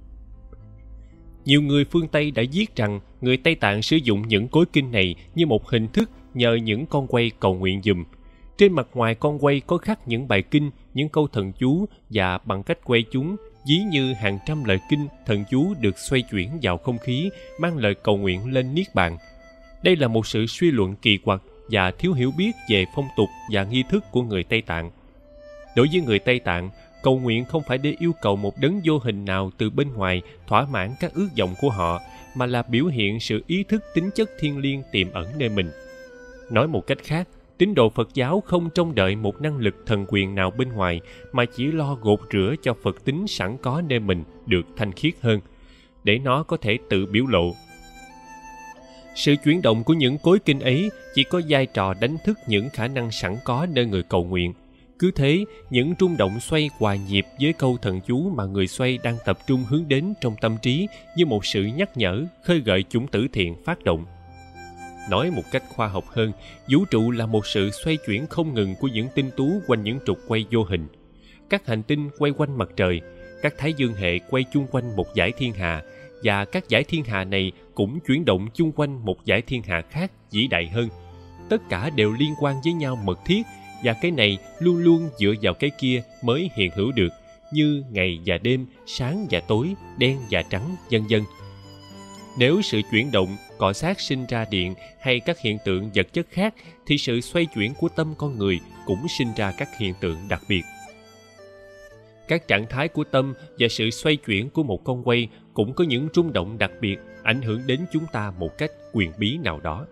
Nhiều người phương Tây đã viết rằng người Tây Tạng sử dụng những cối kinh này như một hình thức nhờ những con quay cầu nguyện giùm. Trên mặt ngoài con quay có khắc những bài kinh, những câu thần chú, và bằng cách quay chúng, ví như hàng trăm lời kinh, thần chú được xoay chuyển vào không khí, mang lời cầu nguyện lên Niết Bàn. Đây là một sự suy luận kỳ quặc và thiếu hiểu biết về phong tục và nghi thức của người Tây Tạng. Đối với người Tây Tạng, cầu nguyện không phải để yêu cầu một đấng vô hình nào từ bên ngoài thỏa mãn các ước vọng của họ, mà là biểu hiện sự ý thức tính chất thiêng liêng tiềm ẩn nơi mình. Nói một cách khác, tín đồ Phật giáo không trông đợi một năng lực thần quyền nào bên ngoài, mà chỉ lo gột rửa cho Phật tính sẵn có nơi mình được thanh khiết hơn, để nó có thể tự biểu lộ. Sự chuyển động của những cối kinh ấy chỉ có vai trò đánh thức những khả năng sẵn có nơi người cầu nguyện. Cứ thế, những rung động xoay hòa nhịp với câu thần chú mà người xoay đang tập trung hướng đến trong tâm trí như một sự nhắc nhở, khơi gợi chủng tử thiện phát động. Nói một cách khoa học hơn, vũ trụ là một sự xoay chuyển không ngừng của những tinh tú quanh những trục quay vô hình. Các hành tinh quay quanh mặt trời, các thái dương hệ quay chung quanh một dải thiên hà, và các dải thiên hà này cũng chuyển động chung quanh một dải thiên hà khác vĩ đại hơn. Tất cả đều liên quan với nhau mật thiết, và cái này luôn luôn dựa vào cái kia mới hiện hữu được, như ngày và đêm, sáng và tối, đen và trắng, vân vân. Nếu sự chuyển động, cọ xát sinh ra điện hay các hiện tượng vật chất khác, thì sự xoay chuyển của tâm con người cũng sinh ra các hiện tượng đặc biệt. Các trạng thái của tâm và sự xoay chuyển của một con quay cũng có những rung động đặc biệt ảnh hưởng đến chúng ta một cách quyền bí nào đó.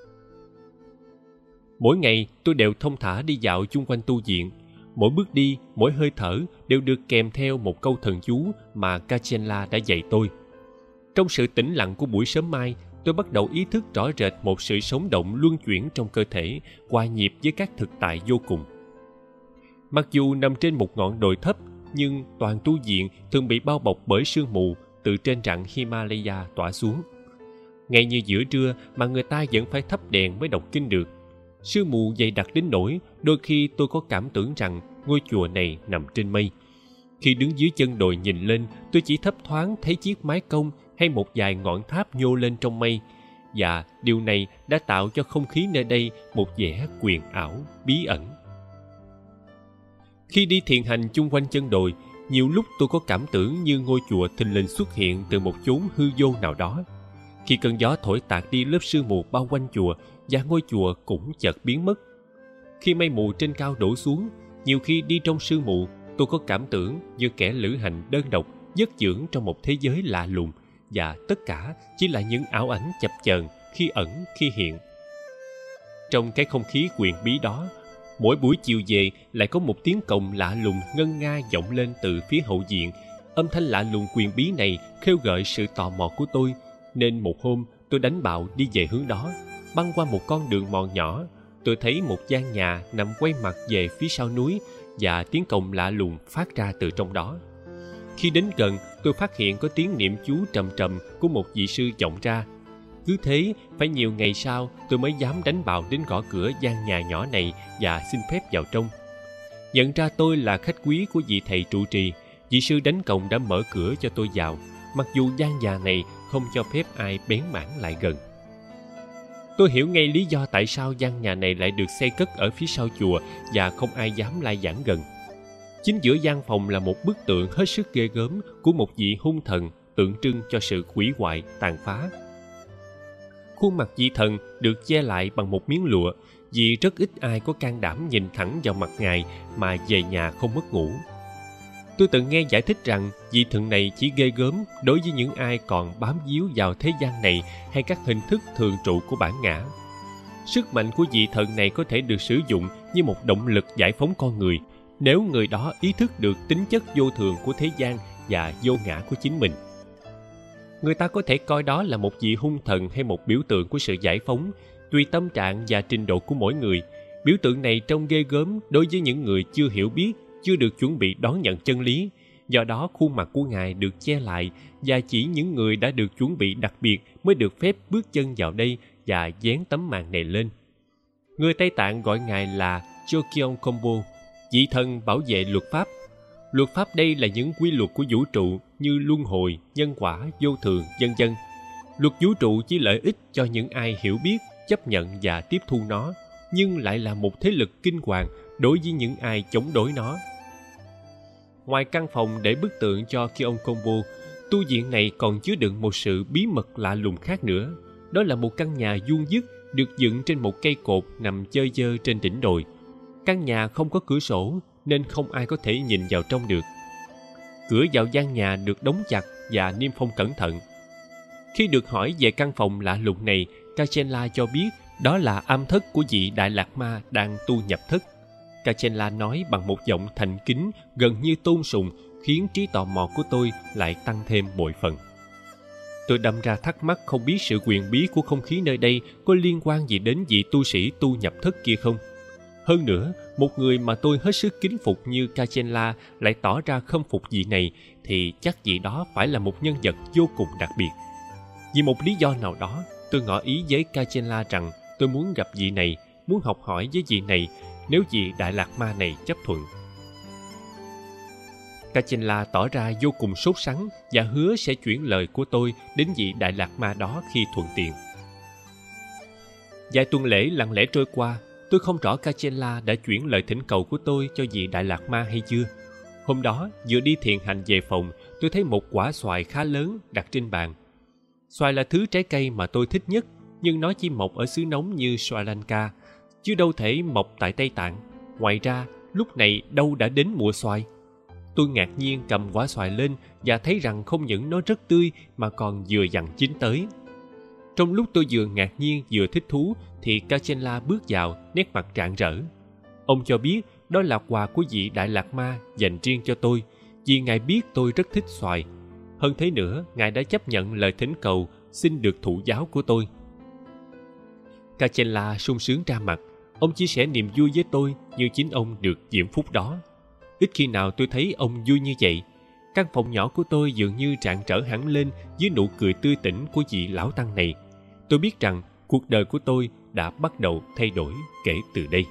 Mỗi ngày tôi đều thong thả đi dạo chung quanh tu viện. Mỗi bước đi, mỗi hơi thở đều được kèm theo một câu thần chú mà Kachenla đã dạy tôi. Trong sự tĩnh lặng của buổi sớm mai, tôi bắt đầu ý thức rõ rệt một sự sống động luân chuyển trong cơ thể, hòa nhịp với các thực tại vô cùng. Mặc dù nằm trên một ngọn đồi thấp, nhưng toàn tu viện thường bị bao bọc bởi sương mù từ trên rặng Himalaya tỏa xuống. Ngay như giữa trưa mà người ta vẫn phải thắp đèn mới đọc kinh được. Sương mù dày đặc đến nỗi đôi khi tôi có cảm tưởng rằng ngôi chùa này nằm trên mây. Khi đứng dưới chân đồi nhìn lên, tôi chỉ thấp thoáng thấy chiếc mái cong hay một vài ngọn tháp nhô lên trong mây, và điều này đã tạo cho không khí nơi đây một vẻ huyền ảo, bí ẩn. Khi đi thiền hành chung quanh chân đồi, nhiều lúc tôi có cảm tưởng như ngôi chùa thình lình xuất hiện từ một chốn hư vô nào đó. Khi cơn gió thổi tạt đi lớp sương mù bao quanh chùa, và ngôi chùa cũng chợt biến mất. Khi mây mù trên cao đổ xuống, nhiều khi đi trong sương mù, tôi có cảm tưởng như kẻ lữ hành đơn độc vất vưởng trong một thế giới lạ lùng, và tất cả chỉ là những ảo ảnh chập chờn, khi ẩn khi hiện. Trong cái không khí huyền bí đó, mỗi buổi chiều về lại có một tiếng cồng lạ lùng ngân nga vọng lên từ phía hậu viện. Âm thanh lạ lùng huyền bí này khêu gợi sự tò mò của tôi, nên một hôm tôi đánh bạo đi về hướng đó. Băng qua một con đường mòn nhỏ, tôi thấy một gian nhà nằm quay mặt về phía sau núi, và tiếng cồng lạ lùng phát ra từ trong đó. Khi đến gần, tôi phát hiện có tiếng niệm chú trầm trầm của một vị sư vọng ra. Cứ thế, phải nhiều ngày sau tôi mới dám đánh bạo đến gõ cửa gian nhà nhỏ này và xin phép vào trong. Nhận ra tôi là khách quý của vị thầy trụ trì, vị sư đánh cồng đã mở cửa cho tôi vào, mặc dù gian nhà này không cho phép ai bén mảng lại gần. Tôi hiểu ngay lý do tại sao gian nhà này lại được xây cất ở phía sau chùa và không ai dám lai vãng gần. Chính giữa gian phòng là một bức tượng hết sức ghê gớm của một vị hung thần, tượng trưng cho sự hủy hoại, tàn phá. Khuôn mặt vị thần được che lại bằng một miếng lụa, vì rất ít ai có can đảm nhìn thẳng vào mặt ngài mà về nhà không mất ngủ. Tôi từng nghe giải thích rằng vị thần này chỉ ghê gớm đối với những ai còn bám víu vào thế gian này hay các hình thức thường trụ của bản ngã. Sức mạnh của vị thần này có thể được sử dụng như một động lực giải phóng con người, nếu người đó ý thức được tính chất vô thường của thế gian và vô ngã của chính mình. Người ta có thể coi đó là một vị hung thần hay một biểu tượng của sự giải phóng, tùy tâm trạng và trình độ của mỗi người. Biểu tượng này trông ghê gớm đối với những người chưa hiểu biết, chưa được chuẩn bị đón nhận chân lý. Do đó khuôn mặt của Ngài được che lại, và chỉ những người đã được chuẩn bị đặc biệt mới được phép bước chân vào đây và dán tấm màn này lên. Người Tây Tạng gọi Ngài là Chokyeon Kombo, vị thần bảo vệ luật pháp. Luật pháp đây là những quy luật của vũ trụ như luân hồi, nhân quả, vô thường, vân vân. Luật vũ trụ chỉ lợi ích cho những ai hiểu biết, chấp nhận và tiếp thu nó, nhưng lại là một thế lực kinh hoàng đối với những ai chống đối nó. Ngoài căn phòng để bức tượng cho Kyeon Kombo, tu viện này còn chứa đựng một sự bí mật lạ lùng khác nữa. Đó là một căn nhà vuông vức được dựng trên một cây cột nằm chơ vơ trên đỉnh đồi. Căn nhà không có cửa sổ nên không ai có thể nhìn vào trong được. Cửa vào gian nhà được đóng chặt và niêm phong cẩn thận. Khi được hỏi về căn phòng lạ lùng này, Kachenla cho biết đó là am thất của vị Đại Lạt Ma đang tu nhập thất. Kachenla nói bằng một giọng thành kính gần như tôn sùng, khiến trí tò mò của tôi lại tăng thêm bội phần. Tôi đâm ra thắc mắc không biết sự huyền bí của không khí nơi đây có liên quan gì đến vị tu sĩ tu nhập thất kia không. Hơn nữa, một người mà tôi hết sức kính phục như Kachenla lại tỏ ra khâm phục vị này, thì chắc vị đó phải là một nhân vật vô cùng đặc biệt. Vì một lý do nào đó, tôi ngỏ ý với Kachenla rằng tôi muốn gặp vị này, muốn học hỏi với vị này, nếu vị Đại Lạt Ma này chấp thuận. Kachenla tỏ ra vô cùng sốt sắng và hứa sẽ chuyển lời của tôi đến vị Đại Lạt Ma đó khi thuận tiện. Vài tuần lễ lặng lẽ trôi qua, tôi không rõ Kachenla đã chuyển lời thỉnh cầu của tôi cho vị Đại Lạt Ma hay chưa. Hôm đó, vừa đi thiền hành về phòng, tôi thấy một quả xoài khá lớn đặt trên bàn. Xoài là thứ trái cây mà tôi thích nhất, nhưng nó chỉ mọc ở xứ nóng như Sri Lanka, chứ đâu thể mọc tại Tây Tạng. Ngoài ra, lúc này đâu đã đến mùa xoài. Tôi ngạc nhiên cầm quả xoài lên và thấy rằng không những nó rất tươi mà còn vừa dặn chín tới. Trong lúc tôi vừa ngạc nhiên vừa thích thú thì Kachenla bước vào, nét mặt rạng rỡ. Ông cho biết đó là quà của vị Đại Lạt Ma dành riêng cho tôi, vì ngài biết tôi rất thích xoài. Hơn thế nữa, ngài đã chấp nhận lời thỉnh cầu xin được thụ giáo của tôi. Kachenla sung sướng ra mặt. Ông chia sẻ niềm vui với tôi như chính ông được diễm phúc đó. Ít khi nào tôi thấy ông vui như vậy. Căn phòng nhỏ của tôi dường như rạng rỡ hẳn lên dưới nụ cười tươi tỉnh của vị lão tăng này. Tôi biết rằng cuộc đời của tôi đã bắt đầu thay đổi kể từ đây.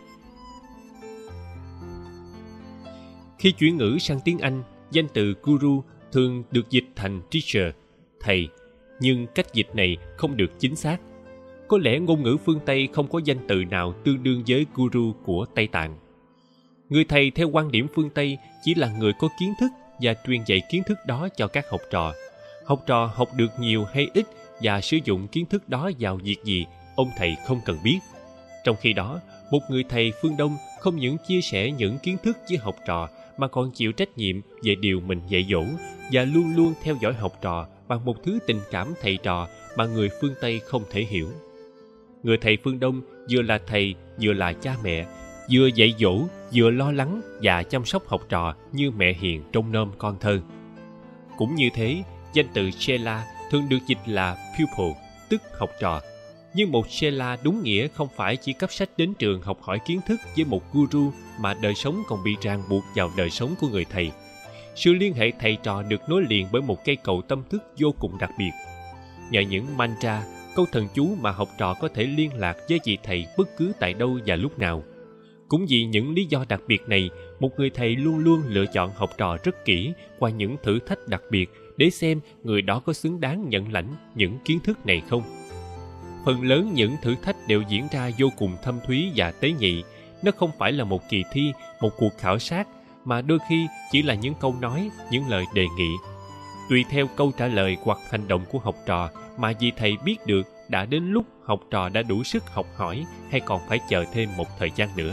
Khi chuyển ngữ sang tiếng Anh, danh từ guru thường được dịch thành teacher, thầy, nhưng cách dịch này không được chính xác. Có lẽ ngôn ngữ phương Tây không có danh từ nào tương đương với guru của Tây Tạng. Người thầy theo quan điểm phương Tây chỉ là người có kiến thức và truyền dạy kiến thức đó cho các học trò. Học trò học được nhiều hay ít và sử dụng kiến thức đó vào việc gì, ông thầy không cần biết. Trong khi đó, một người thầy phương Đông không những chia sẻ những kiến thức với học trò mà còn chịu trách nhiệm về điều mình dạy dỗ và luôn luôn theo dõi học trò bằng một thứ tình cảm thầy trò mà người phương Tây không thể hiểu. Người thầy phương Đông vừa là thầy, vừa là cha mẹ, vừa dạy dỗ, vừa lo lắng và chăm sóc học trò như mẹ hiền trông nom con thơ. Cũng như thế, danh từ Chela thường được dịch là pupil, tức học trò. Nhưng một Chela đúng nghĩa không phải chỉ cấp sách đến trường học hỏi kiến thức với một guru, mà đời sống còn bị ràng buộc vào đời sống của người thầy. Sự liên hệ thầy trò được nối liền bởi một cây cầu tâm thức vô cùng đặc biệt. Nhờ những mantra, câu thần chú mà học trò có thể liên lạc với vị thầy bất cứ tại đâu và lúc nào. Cũng vì những lý do đặc biệt này, một người thầy luôn luôn lựa chọn học trò rất kỹ qua những thử thách đặc biệt để xem người đó có xứng đáng nhận lãnh những kiến thức này không. Phần lớn những thử thách đều diễn ra vô cùng thâm thúy và tế nhị. Nó không phải là một kỳ thi, một cuộc khảo sát, mà đôi khi chỉ là những câu nói, những lời đề nghị. Tùy theo câu trả lời hoặc hành động của học trò mà vị thầy biết được đã đến lúc học trò đã đủ sức học hỏi hay còn phải chờ thêm một thời gian nữa.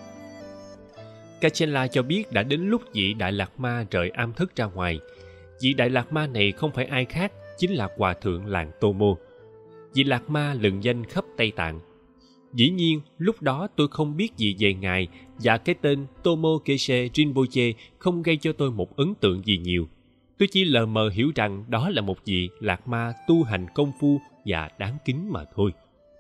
Kachenla cho biết đã đến lúc vị Đại Lạt Ma rời am thức ra ngoài. Vị Đại Lạt Ma này không phải ai khác, chính là Hòa thượng làng Tomo. Vị Lạt Ma lừng danh khắp Tây Tạng. Dĩ nhiên, lúc đó tôi không biết gì về ngài và cái tên Tomo Keshe Rinpoche không gây cho tôi một ấn tượng gì nhiều. Tôi chỉ lờ mờ hiểu rằng đó là một vị Lạt Ma tu hành công phu và đáng kính mà thôi.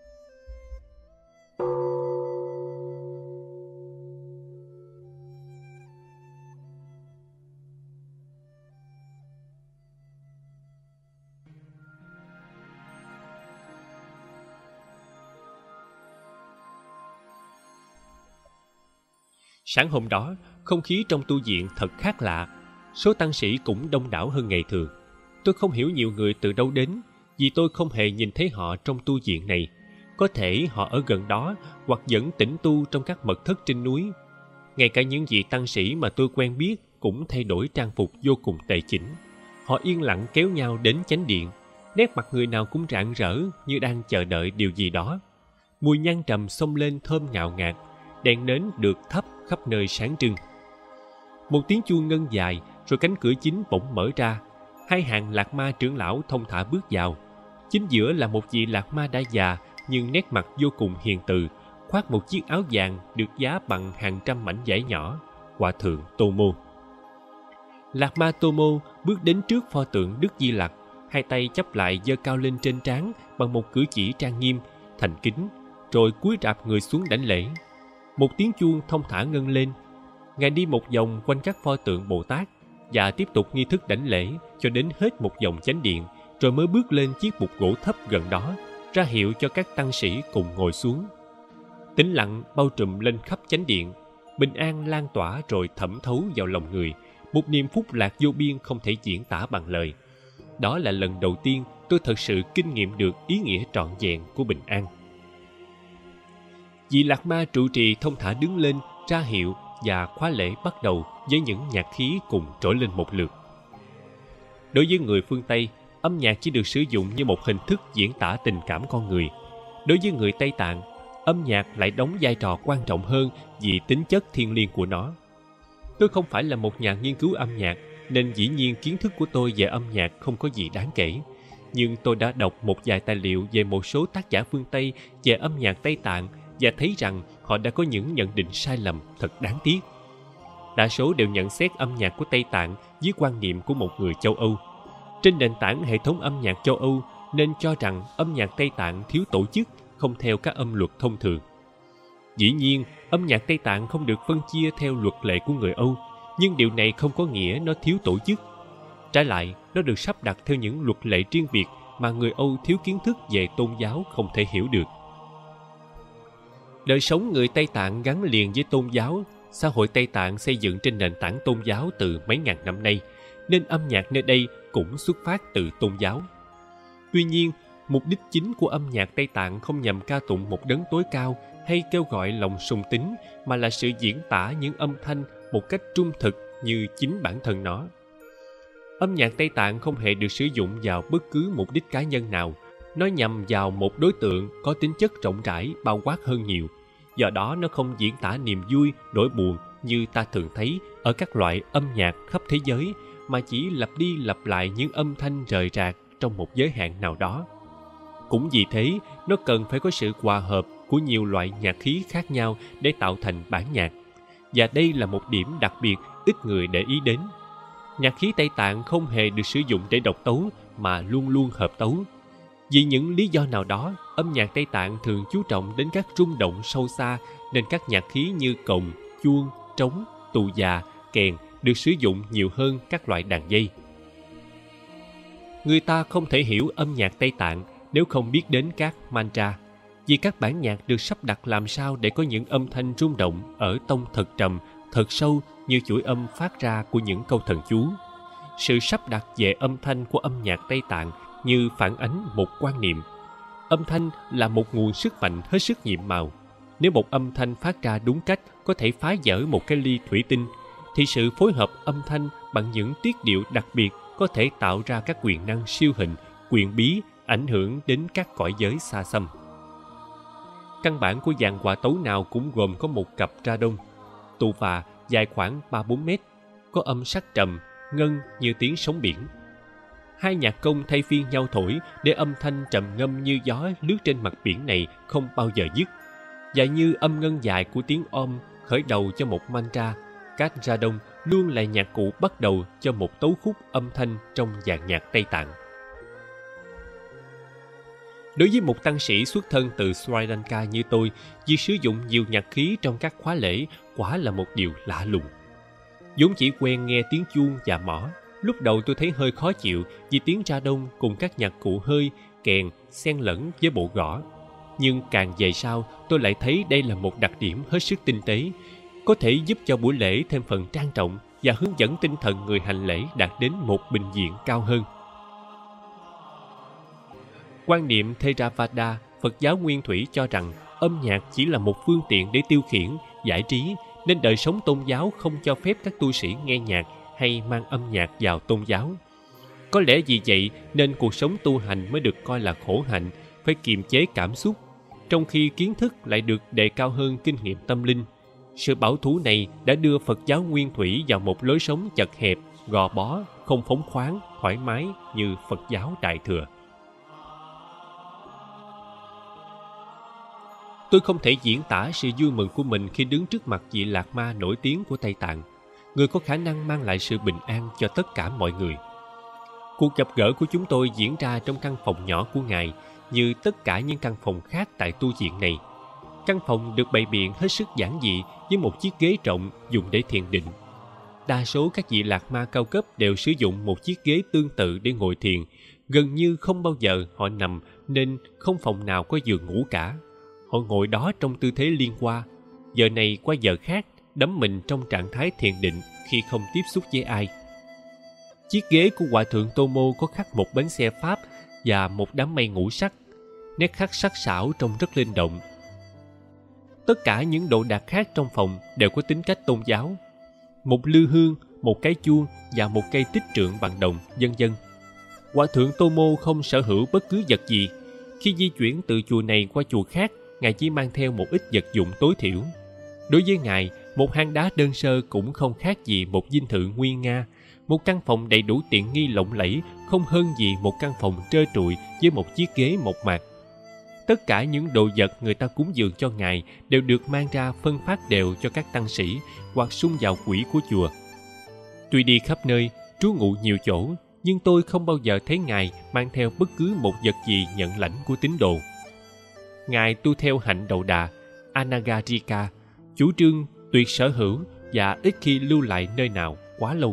Sáng hôm đó, không khí trong tu viện thật khác lạ. Số tăng sĩ cũng đông đảo hơn ngày thường. Tôi không hiểu nhiều người từ đâu đến, vì tôi không hề nhìn thấy họ trong tu viện này. Có thể họ ở gần đó hoặc vẫn tĩnh tu trong các mật thất trên núi. Ngay cả những vị tăng sĩ mà tôi quen biết cũng thay đổi trang phục vô cùng tề chỉnh. Họ yên lặng kéo nhau đến chánh điện. Nét mặt người nào cũng rạng rỡ như đang chờ đợi điều gì đó. Mùi nhang trầm xông lên thơm ngào ngạt. Đèn nến được thắp khắp nơi sáng trưng. Một tiếng chuông ngân dài, rồi cánh cửa chính bỗng mở ra. Hai hàng Lạt Ma trưởng lão thông thả bước vào. Chính giữa là một vị Lạt Ma đã già, nhưng nét mặt vô cùng hiền từ, khoác một chiếc áo vàng được giá bằng hàng trăm mảnh vải nhỏ. Hòa thượng Tomo. Lạt Ma Tomo bước đến trước pho tượng Đức Di Lặc, hai tay chắp lại giơ cao lên trên trán bằng một cử chỉ trang nghiêm, thành kính, rồi cúi rạp người xuống đảnh lễ. Một tiếng chuông thông thả ngân lên. Ngài đi một vòng quanh các pho tượng Bồ Tát và tiếp tục nghi thức đảnh lễ cho đến hết một vòng chánh điện, rồi mới bước lên chiếc bục gỗ thấp gần đó, ra hiệu cho các tăng sĩ cùng ngồi xuống. Tĩnh lặng bao trùm lên khắp chánh điện, bình an lan tỏa rồi thẩm thấu vào lòng người, một niềm phúc lạc vô biên không thể diễn tả bằng lời. Đó là lần đầu tiên tôi thật sự kinh nghiệm được ý nghĩa trọn vẹn của bình an. Vị Lạt Ma trụ trì thông thả đứng lên, ra hiệu và khóa lễ bắt đầu với những nhạc khí cùng trỗi lên một lượt. Đối với người phương Tây, âm nhạc chỉ được sử dụng như một hình thức diễn tả tình cảm con người. Đối với người Tây Tạng, âm nhạc lại đóng vai trò quan trọng hơn vì tính chất thiêng liêng của nó. Tôi không phải là một nhà nghiên cứu âm nhạc, nên dĩ nhiên kiến thức của tôi về âm nhạc không có gì đáng kể. Nhưng tôi đã đọc một vài tài liệu về một số tác giả phương Tây về âm nhạc Tây Tạng và thấy rằng họ đã có những nhận định sai lầm thật đáng tiếc. Đa số đều nhận xét âm nhạc của Tây Tạng dưới quan niệm của một người châu Âu. Trên nền tảng hệ thống âm nhạc châu Âu nên cho rằng âm nhạc Tây Tạng thiếu tổ chức, không theo các âm luật thông thường. Dĩ nhiên, âm nhạc Tây Tạng không được phân chia theo luật lệ của người Âu, nhưng điều này không có nghĩa nó thiếu tổ chức. Trái lại, nó được sắp đặt theo những luật lệ riêng biệt mà người Âu thiếu kiến thức về tôn giáo không thể hiểu được. Đời sống người Tây Tạng gắn liền với tôn giáo. Xã hội Tây Tạng xây dựng trên nền tảng tôn giáo từ mấy ngàn năm nay, nên âm nhạc nơi đây cũng xuất phát từ tôn giáo. Tuy nhiên, mục đích chính của âm nhạc Tây Tạng không nhằm ca tụng một đấng tối cao hay kêu gọi lòng sùng tín, mà là sự diễn tả những âm thanh một cách trung thực như chính bản thân nó. Âm nhạc Tây Tạng không hề được sử dụng vào bất cứ mục đích cá nhân nào. Nó nhằm vào một đối tượng có tính chất rộng rãi, bao quát hơn nhiều. Do đó nó không diễn tả niềm vui, nỗi buồn như ta thường thấy ở các loại âm nhạc khắp thế giới, mà chỉ lặp đi lặp lại những âm thanh rời rạc trong một giới hạn nào đó. Cũng vì thế, nó cần phải có sự hòa hợp của nhiều loại nhạc khí khác nhau để tạo thành bản nhạc. Và đây là một điểm đặc biệt ít người để ý đến. Nhạc khí Tây Tạng không hề được sử dụng để độc tấu, mà luôn luôn hợp tấu. Vì những lý do nào đó, âm nhạc Tây Tạng thường chú trọng đến các rung động sâu xa, nên các nhạc khí như cồng, chuông, trống, tù già, kèn được sử dụng nhiều hơn các loại đàn dây. Người ta không thể hiểu âm nhạc Tây Tạng nếu không biết đến các mantra, vì các bản nhạc được sắp đặt làm sao để có những âm thanh rung động ở tông thật trầm, thật sâu như chuỗi âm phát ra của những câu thần chú. Sự sắp đặt về âm thanh của âm nhạc Tây Tạng như phản ánh một quan niệm. Âm thanh là một nguồn sức mạnh hết sức nhiệm màu. Nếu một âm thanh phát ra đúng cách có thể phá vỡ một cái ly thủy tinh, thì sự phối hợp âm thanh bằng những tiết điệu đặc biệt có thể tạo ra các quyền năng siêu hình, quyền bí, ảnh hưởng đến các cõi giới xa xăm. Căn bản của dàn hòa tấu nào cũng gồm có một cặp ra đông, tù và dài khoảng 3-4 mét, có âm sắc trầm, ngân như tiếng sóng biển. Hai nhạc công thay phiên nhau thổi để âm thanh trầm ngâm như gió lướt trên mặt biển này không bao giờ dứt. Và như âm ngân dài của tiếng Om khởi đầu cho một mantra, các ra đông luôn là nhạc cụ bắt đầu cho một tấu khúc âm thanh trong dàn nhạc Tây Tạng. Đối với một tăng sĩ xuất thân từ Sri Lanka như tôi, việc sử dụng nhiều nhạc khí trong các khóa lễ quả là một điều lạ lùng. vốn chỉ quen nghe tiếng chuông và mõ, lúc đầu tôi thấy hơi khó chịu vì tiếng ra đông cùng các nhạc cụ hơi, kèn xen lẫn với bộ gõ. Nhưng càng về sau, tôi lại thấy đây là một đặc điểm hết sức tinh tế, có thể giúp cho buổi lễ thêm phần trang trọng và hướng dẫn tinh thần người hành lễ đạt đến một bình diện cao hơn. Quan niệm Theravada, Phật giáo nguyên thủy cho rằng âm nhạc chỉ là một phương tiện để tiêu khiển, giải trí, nên đời sống tôn giáo không cho phép các tu sĩ nghe nhạc hay mang âm nhạc vào tôn giáo. Có lẽ vì vậy nên cuộc sống tu hành mới được coi là khổ hạnh, phải kiềm chế cảm xúc, trong khi kiến thức lại được đề cao hơn kinh nghiệm tâm linh. Sự bảo thủ này đã đưa Phật giáo nguyên thủy vào một lối sống chật hẹp, gò bó, không phóng khoáng, thoải mái như Phật giáo Đại Thừa. Tôi không thể diễn tả sự vui mừng của mình khi đứng trước mặt vị Lạc Ma nổi tiếng của Tây Tạng, người có khả năng mang lại sự bình an cho tất cả mọi người. Cuộc gặp gỡ của chúng tôi diễn ra trong căn phòng nhỏ của Ngài, như tất cả những căn phòng khác tại tu viện này. Căn phòng được bày biện hết sức giản dị với một chiếc ghế rộng dùng để thiền định. Đa số các vị Lạc Ma cao cấp đều sử dụng một chiếc ghế tương tự để ngồi thiền. Gần như không bao giờ họ nằm, nên không phòng nào có giường ngủ cả. Họ ngồi đó trong tư thế liên hoa, giờ này qua giờ khác, đắm mình trong trạng thái thiền định khi không tiếp xúc với ai. Chiếc ghế của Hòa thượng Tô Mô có khắc một bánh xe Pháp và một đám mây ngũ sắc. Nét khắc sắc sảo trông rất linh động. Tất cả những đồ đạc khác trong phòng đều có tính cách tôn giáo. Một lư hương, một cái chuông và một cây tích trượng bằng đồng, vân vân. Hòa thượng Tô Mô không sở hữu bất cứ vật gì. Khi di chuyển từ chùa này qua chùa khác, Ngài chỉ mang theo một ít vật dụng tối thiểu. Đối với Ngài, một hang đá đơn sơ cũng không khác gì một dinh thự nguy nga, một căn phòng đầy đủ tiện nghi lộng lẫy không hơn gì một căn phòng trơ trụi với một chiếc ghế mộc mạc. Tất cả những đồ vật người ta cúng dường cho Ngài đều được mang ra phân phát đều cho các tăng sĩ hoặc sung vào quỹ của chùa. Tuy đi khắp nơi, trú ngụ nhiều chỗ, nhưng tôi không bao giờ thấy Ngài mang theo bất cứ một vật gì nhận lãnh của tín đồ. Ngài tu theo hạnh Đầu Đà, Anagarika, chủ trương tuyệt sở hữu và ít khi lưu lại nơi nào quá lâu.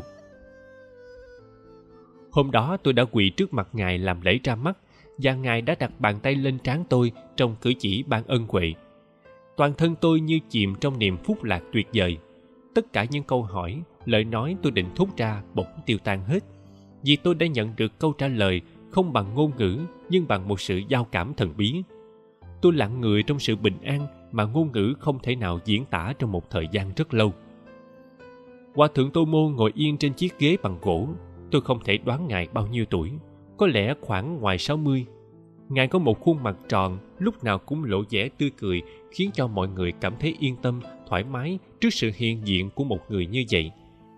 Hôm đó tôi đã quỳ trước mặt Ngài làm lễ ra mắt, và Ngài đã đặt bàn tay lên trán tôi trong cử chỉ ban ân huệ. Toàn thân tôi như chìm trong niềm phúc lạc tuyệt vời. Tất cả những câu hỏi, lời nói tôi định thốt ra bỗng tiêu tan hết, vì tôi đã nhận được câu trả lời không bằng ngôn ngữ nhưng bằng một sự giao cảm thần bí. Tôi lặng người trong sự bình an mà ngôn ngữ không thể nào diễn tả trong một thời gian rất lâu. Hòa thượng Tô Mô ngồi yên trên chiếc ghế bằng gỗ. Tôi không thể đoán Ngài bao nhiêu tuổi, có lẽ khoảng ngoài 60. Ngài có một khuôn mặt tròn, lúc nào cũng lộ vẻ tươi cười, khiến cho mọi người cảm thấy yên tâm, thoải mái trước sự hiện diện của một người như vậy.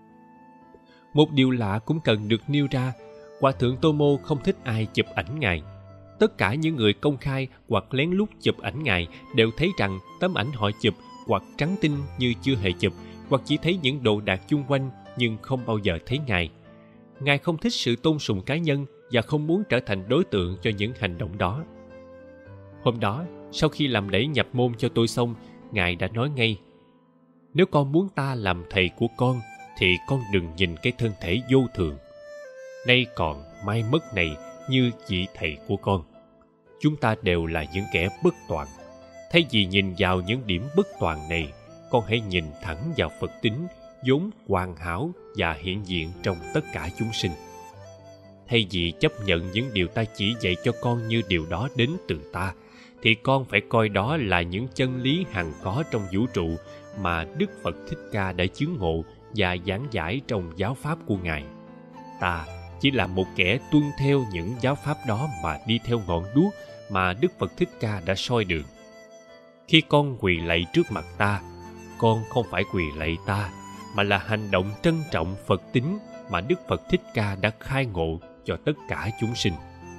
Một điều lạ cũng cần được nêu ra, Hòa thượng Tô Mô không thích ai chụp ảnh Ngài. Tất cả những người công khai hoặc lén lút chụp ảnh Ngài đều thấy rằng tấm ảnh họ chụp hoặc trắng tinh như chưa hề chụp, hoặc chỉ thấy những đồ đạc chung quanh nhưng không bao giờ thấy Ngài. Ngài không thích sự tôn sùng cá nhân và không muốn trở thành đối tượng cho những hành động đó. Hôm đó, sau khi làm lễ nhập môn cho tôi xong, Ngài đã nói ngay: "Nếu con muốn ta làm thầy của con, thì con đừng nhìn cái thân thể vô thường. Nay còn mai mất này như vị thầy của con. Chúng ta đều là những kẻ bất toàn. Thay vì nhìn vào những điểm bất toàn này, con hãy nhìn thẳng vào Phật tính, vốn hoàn hảo và hiện diện trong tất cả chúng sinh. Thay vì chấp nhận những điều ta chỉ dạy cho con như điều đó đến từ ta, thì con phải coi đó là những chân lý hằng có trong vũ trụ mà Đức Phật Thích Ca đã chứng ngộ và giảng giải trong giáo pháp của Ngài. Ta chỉ là một kẻ tuân theo những giáo pháp đó mà đi theo ngọn đuốc mà Đức Phật Thích Ca đã soi đường. Khi con quỳ lạy trước mặt ta, con không phải quỳ lạy ta, mà là hành động trân trọng Phật tính mà Đức Phật Thích Ca đã khai ngộ cho tất cả chúng sinh.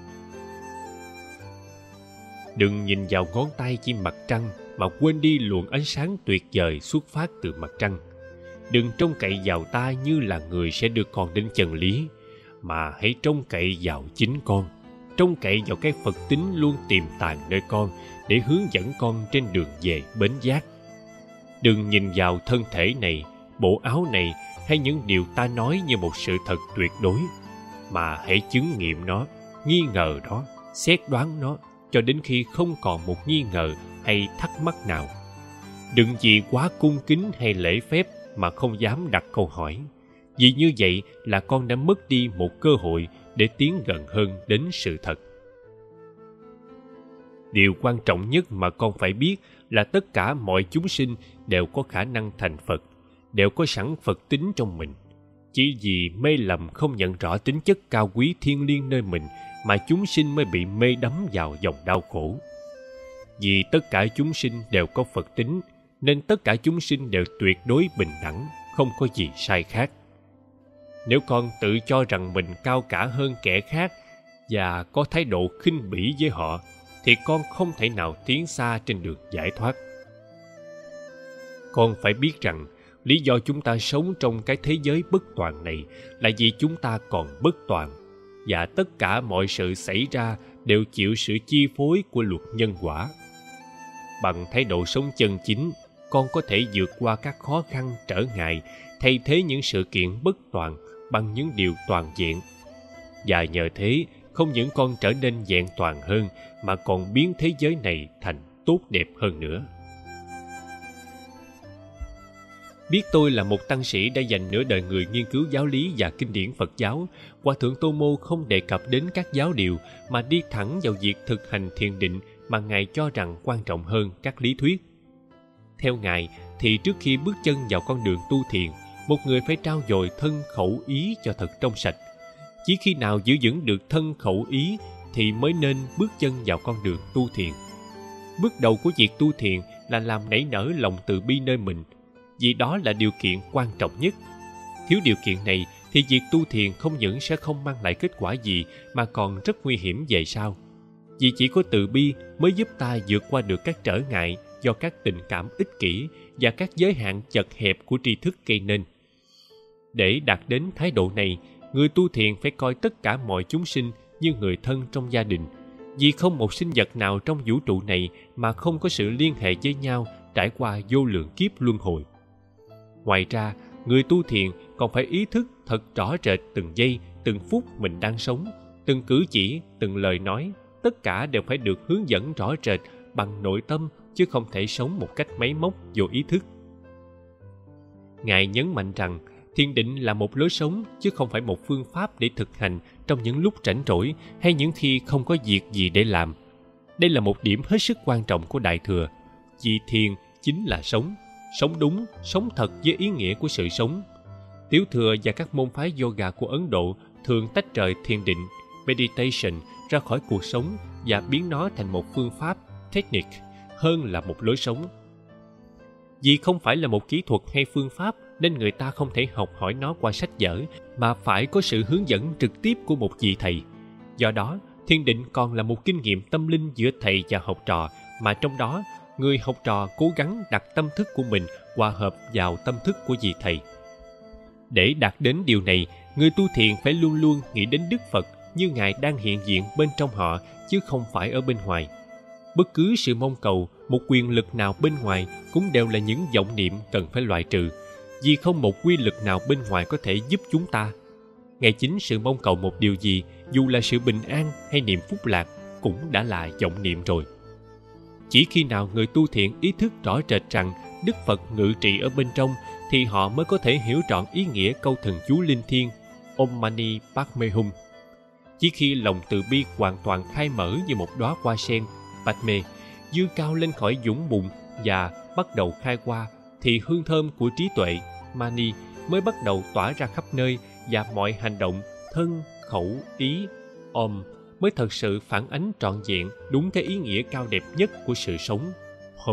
Đừng nhìn vào ngón tay trên mặt trăng mà quên đi luồng ánh sáng tuyệt vời xuất phát từ mặt trăng. Đừng trông cậy vào ta như là người sẽ đưa con đến chân lý, mà hãy trông cậy vào chính con, trông cậy vào cái Phật tính luôn tiềm tàng nơi con để hướng dẫn con trên đường về bến giác. Đừng nhìn vào thân thể này, bộ áo này hay những điều ta nói như một sự thật tuyệt đối, mà hãy chứng nghiệm nó, nghi ngờ nó, xét đoán nó cho đến khi không còn một nghi ngờ hay thắc mắc nào. Đừng vì quá cung kính hay lễ phép mà không dám đặt câu hỏi, vì như vậy là con đã mất đi một cơ hội để tiến gần hơn đến sự thật. Điều quan trọng nhất mà con phải biết là tất cả mọi chúng sinh đều có khả năng thành Phật, đều có sẵn Phật tính trong mình. Chỉ vì mê lầm không nhận rõ tính chất cao quý thiêng liêng nơi mình mà chúng sinh mới bị mê đắm vào dòng đau khổ. Vì tất cả chúng sinh đều có Phật tính, nên tất cả chúng sinh đều tuyệt đối bình đẳng, không có gì sai khác. Nếu con tự cho rằng mình cao cả hơn kẻ khác và có thái độ khinh bỉ với họ, thì con không thể nào tiến xa trên đường giải thoát. Con phải biết rằng lý do chúng ta sống trong cái thế giới bất toàn này là vì chúng ta còn bất toàn, và tất cả mọi sự xảy ra đều chịu sự chi phối của luật nhân quả. Bằng thái độ sống chân chính, con có thể vượt qua các khó khăn trở ngại, thay thế những sự kiện bất toàn bằng những điều toàn vẹn. Và nhờ thế, không những con trở nên vẹn toàn hơn, mà còn biến thế giới này thành tốt đẹp hơn nữa. Biết tôi là một tăng sĩ đã dành nửa đời người nghiên cứu giáo lý và kinh điển Phật giáo, Hòa thượng Tô Mô không đề cập đến các giáo điều mà đi thẳng vào việc thực hành thiền định mà Ngài cho rằng quan trọng hơn các lý thuyết. Theo Ngài thì trước khi bước chân vào con đường tu thiền, một người phải trau dồi thân khẩu ý cho thật trong sạch. Chỉ khi nào giữ vững được thân khẩu ý thì mới nên bước chân vào con đường tu thiền. Bước đầu của việc tu thiền là làm nảy nở lòng từ bi nơi mình. vì đó là điều kiện quan trọng nhất. Thiếu điều kiện này thì việc tu thiền không những sẽ không mang lại kết quả gì mà còn rất nguy hiểm về sau. Vì chỉ có từ bi mới giúp ta vượt qua được các trở ngại do các tình cảm ích kỷ và các giới hạn chật hẹp của tri thức gây nên. Để đạt đến thái độ này, người tu thiền phải coi tất cả mọi chúng sinh như người thân trong gia đình, vì không một sinh vật nào trong vũ trụ này mà không có sự liên hệ với nhau trải qua vô lượng kiếp luân hồi. Ngoài ra, người tu thiền còn phải ý thức thật rõ rệt từng giây, từng phút mình đang sống, từng cử chỉ, từng lời nói, tất cả đều phải được hướng dẫn rõ rệt bằng nội tâm, chứ không thể sống một cách máy móc vô ý thức. Ngài nhấn mạnh rằng thiền định là một lối sống chứ không phải một phương pháp để thực hành trong những lúc rảnh rỗi hay những khi không có việc gì để làm. Đây là một điểm hết sức quan trọng của Đại Thừa, vì thiền chính là sống, sống đúng, sống thật với ý nghĩa của sự sống. Tiểu Thừa và các môn phái yoga của Ấn Độ thường tách rời thiền định, meditation ra khỏi cuộc sống và biến nó thành một phương pháp, technique, hơn là một lối sống. Vì không phải là một kỹ thuật hay phương pháp nên người ta không thể học hỏi nó qua sách vở, mà phải có sự hướng dẫn trực tiếp của một vị thầy. Do đó, thiền định còn là một kinh nghiệm tâm linh giữa thầy và học trò, mà trong đó, người học trò cố gắng đặt tâm thức của mình hòa hợp vào tâm thức của vị thầy. Để đạt đến điều này, người tu thiền phải luôn luôn nghĩ đến Đức Phật như Ngài đang hiện diện bên trong họ, chứ không phải ở bên ngoài. Bất cứ sự mong cầu, một quyền lực nào bên ngoài cũng đều là những vọng niệm cần phải loại trừ, vì không một quy lực nào bên ngoài có thể giúp chúng ta. Ngay chính sự mong cầu một điều gì, dù là sự bình an hay niềm phúc lạc, cũng đã là vọng niệm rồi. Chỉ khi nào người tu thiện ý thức rõ rệt rằng Đức Phật ngự trị ở bên trong, thì họ mới có thể hiểu trọn ý nghĩa câu thần chú linh thiêng Om Mani Padme Hum. Chỉ khi lòng từ bi hoàn toàn khai mở như một đóa hoa sen Padme dương cao lên khỏi vũng bùn và bắt đầu khai hoa, thì hương thơm của trí tuệ Mani mới bắt đầu tỏa ra khắp nơi, và mọi hành động thân, khẩu, ý Om mới thật sự phản ánh trọn vẹn đúng cái ý nghĩa cao đẹp nhất của sự sống Hum.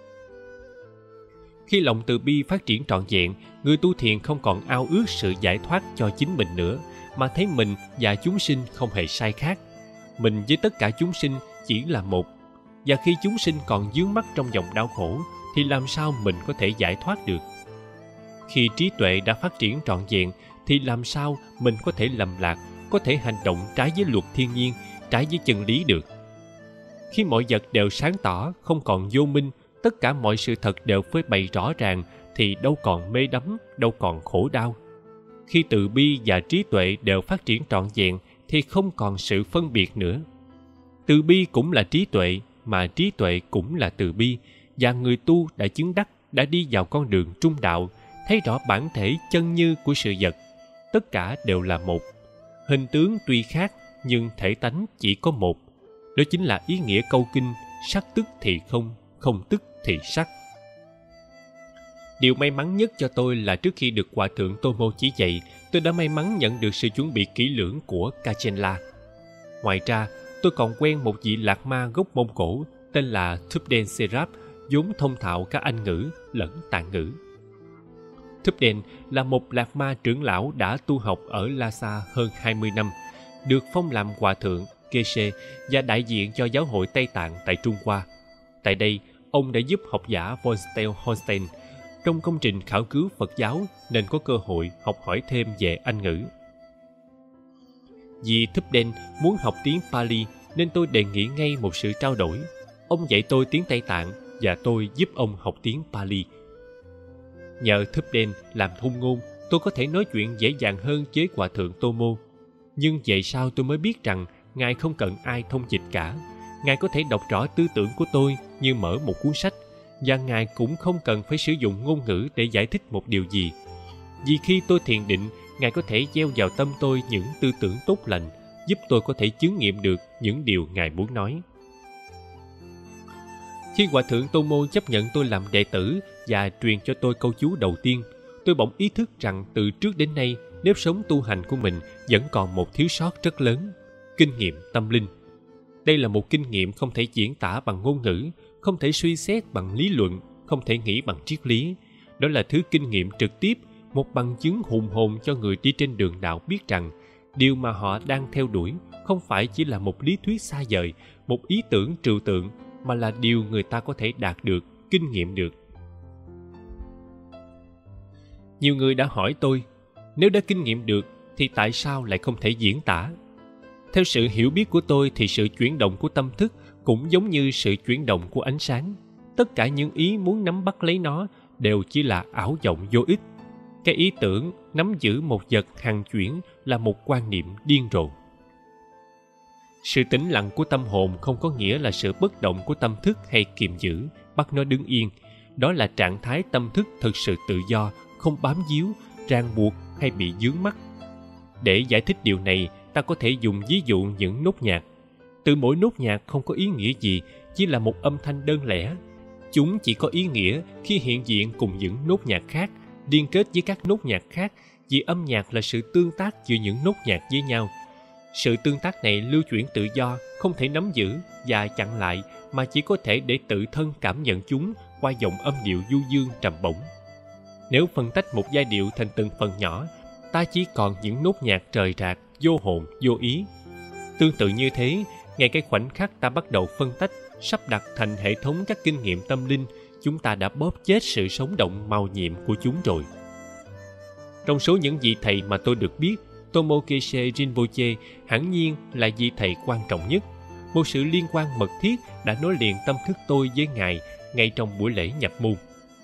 Khi lòng từ bi phát triển trọn vẹn, người tu thiền không còn ao ước sự giải thoát cho chính mình nữa, mà thấy mình và chúng sinh không hề sai khác. Mình với tất cả chúng sinh chỉ là một. Và khi chúng sinh còn vướng mắc trong dòng đau khổ, thì làm sao mình có thể giải thoát được? Khi trí tuệ đã phát triển trọn vẹn, thì làm sao mình có thể lầm lạc, có thể hành động trái với luật thiên nhiên, trái với chân lý được? Khi mọi vật đều sáng tỏ, không còn vô minh, tất cả mọi sự thật đều phơi bày rõ ràng, thì đâu còn mê đắm, đâu còn khổ đau. Khi từ bi và trí tuệ đều phát triển trọn vẹn, thì không còn sự phân biệt nữa. Từ bi cũng là trí tuệ, mà trí tuệ cũng là từ bi, và người tu đã chứng đắc, đã đi vào con đường trung đạo, thấy rõ bản thể chân như của sự vật. Tất cả đều là một. Hình tướng tuy khác, nhưng thể tánh chỉ có một. Đó chính là ý nghĩa câu kinh sắc tức thì không, không tức thì sắc. Điều may mắn nhất cho tôi là trước khi được Hòa thượng Tô Mô chỉ dạy, tôi đã may mắn nhận được sự chuẩn bị kỹ lưỡng của Kachenla. Ngoài ra, tôi còn quen một vị lạc ma gốc Mông Cổ tên là Thubten Serap, vốn thông thạo cả Anh ngữ lẫn Tạng ngữ. Thubten là một lạc ma trưởng lão đã tu học ở Lhasa hơn 20 năm, được phong làm hòa thượng, Geshe và đại diện cho giáo hội Tây Tạng tại Trung Hoa. Tại đây, ông đã giúp học giả von Stein-Holstein trong công trình khảo cứu Phật giáo, nên có cơ hội học hỏi thêm về Anh ngữ. Vì Thubten muốn học tiếng Pali nên tôi đề nghị ngay một sự trao đổi. Ông dạy tôi tiếng Tây Tạng và tôi giúp ông học tiếng Pali. Nhờ Thubten làm thông ngôn, tôi có thể nói chuyện dễ dàng hơn với Hòa thượng Tô Mô. Nhưng về sau tôi mới biết rằng Ngài không cần ai thông dịch cả. Ngài có thể đọc rõ tư tưởng của tôi như mở một cuốn sách, và Ngài cũng không cần phải sử dụng ngôn ngữ để giải thích một điều gì. Vì khi tôi thiền định, Ngài có thể gieo vào tâm tôi những tư tưởng tốt lành, giúp tôi có thể chứng nghiệm được những điều Ngài muốn nói. Khi Hòa thượng Tô Mô chấp nhận tôi làm đệ tử và truyền cho tôi câu chú đầu tiên, tôi bỗng ý thức rằng từ trước đến nay, nếp sống tu hành của mình vẫn còn một thiếu sót rất lớn: kinh nghiệm tâm linh. Đây là một kinh nghiệm không thể diễn tả bằng ngôn ngữ, không thể suy xét bằng lý luận, không thể nghĩ bằng triết lý. Đó là thứ kinh nghiệm trực tiếp, một bằng chứng hùng hồn cho người đi trên đường đạo biết rằng điều mà họ đang theo đuổi không phải chỉ là một lý thuyết xa vời, một ý tưởng trừu tượng, mà là điều người ta có thể đạt được, kinh nghiệm được. Nhiều người đã hỏi tôi, nếu đã kinh nghiệm được thì tại sao lại không thể diễn tả? Theo sự hiểu biết của tôi thì sự chuyển động của tâm thức cũng giống như sự chuyển động của ánh sáng. Tất cả những ý muốn nắm bắt lấy nó đều chỉ là ảo vọng vô ích. Cái ý tưởng nắm giữ một vật hằng chuyển là một quan niệm điên rồ. Sự tĩnh lặng của tâm hồn không có nghĩa là sự bất động của tâm thức hay kiềm giữ, bắt nó đứng yên. Đó là trạng thái tâm thức thực sự tự do, không bám víu, ràng buộc hay bị vướng mắc. Để giải thích điều này, ta có thể dùng ví dụ những nốt nhạc. Từ mỗi nốt nhạc không có ý nghĩa gì, chỉ là một âm thanh đơn lẻ. Chúng chỉ có ý nghĩa khi hiện diện cùng những nốt nhạc khác, liên kết với các nốt nhạc khác, vì âm nhạc là sự tương tác giữa những nốt nhạc với nhau. Sự tương tác này lưu chuyển tự do, không thể nắm giữ và chặn lại, mà chỉ có thể để tự thân cảm nhận chúng qua dòng âm điệu du dương trầm bổng. Nếu phân tách một giai điệu thành từng phần nhỏ, ta chỉ còn những nốt nhạc rời rạc, vô hồn, vô ý. Tương tự như thế, ngay cái khoảnh khắc ta bắt đầu phân tách, sắp đặt thành hệ thống các kinh nghiệm tâm linh, chúng ta đã bóp chết sự sống động màu nhiệm của chúng rồi. Trong số những vị thầy mà tôi được biết, Tomo Keshe Rinpoche hẳn nhiên là vị thầy quan trọng nhất. Một sự liên quan mật thiết đã nối liền tâm thức tôi với Ngài ngay trong buổi lễ nhập môn.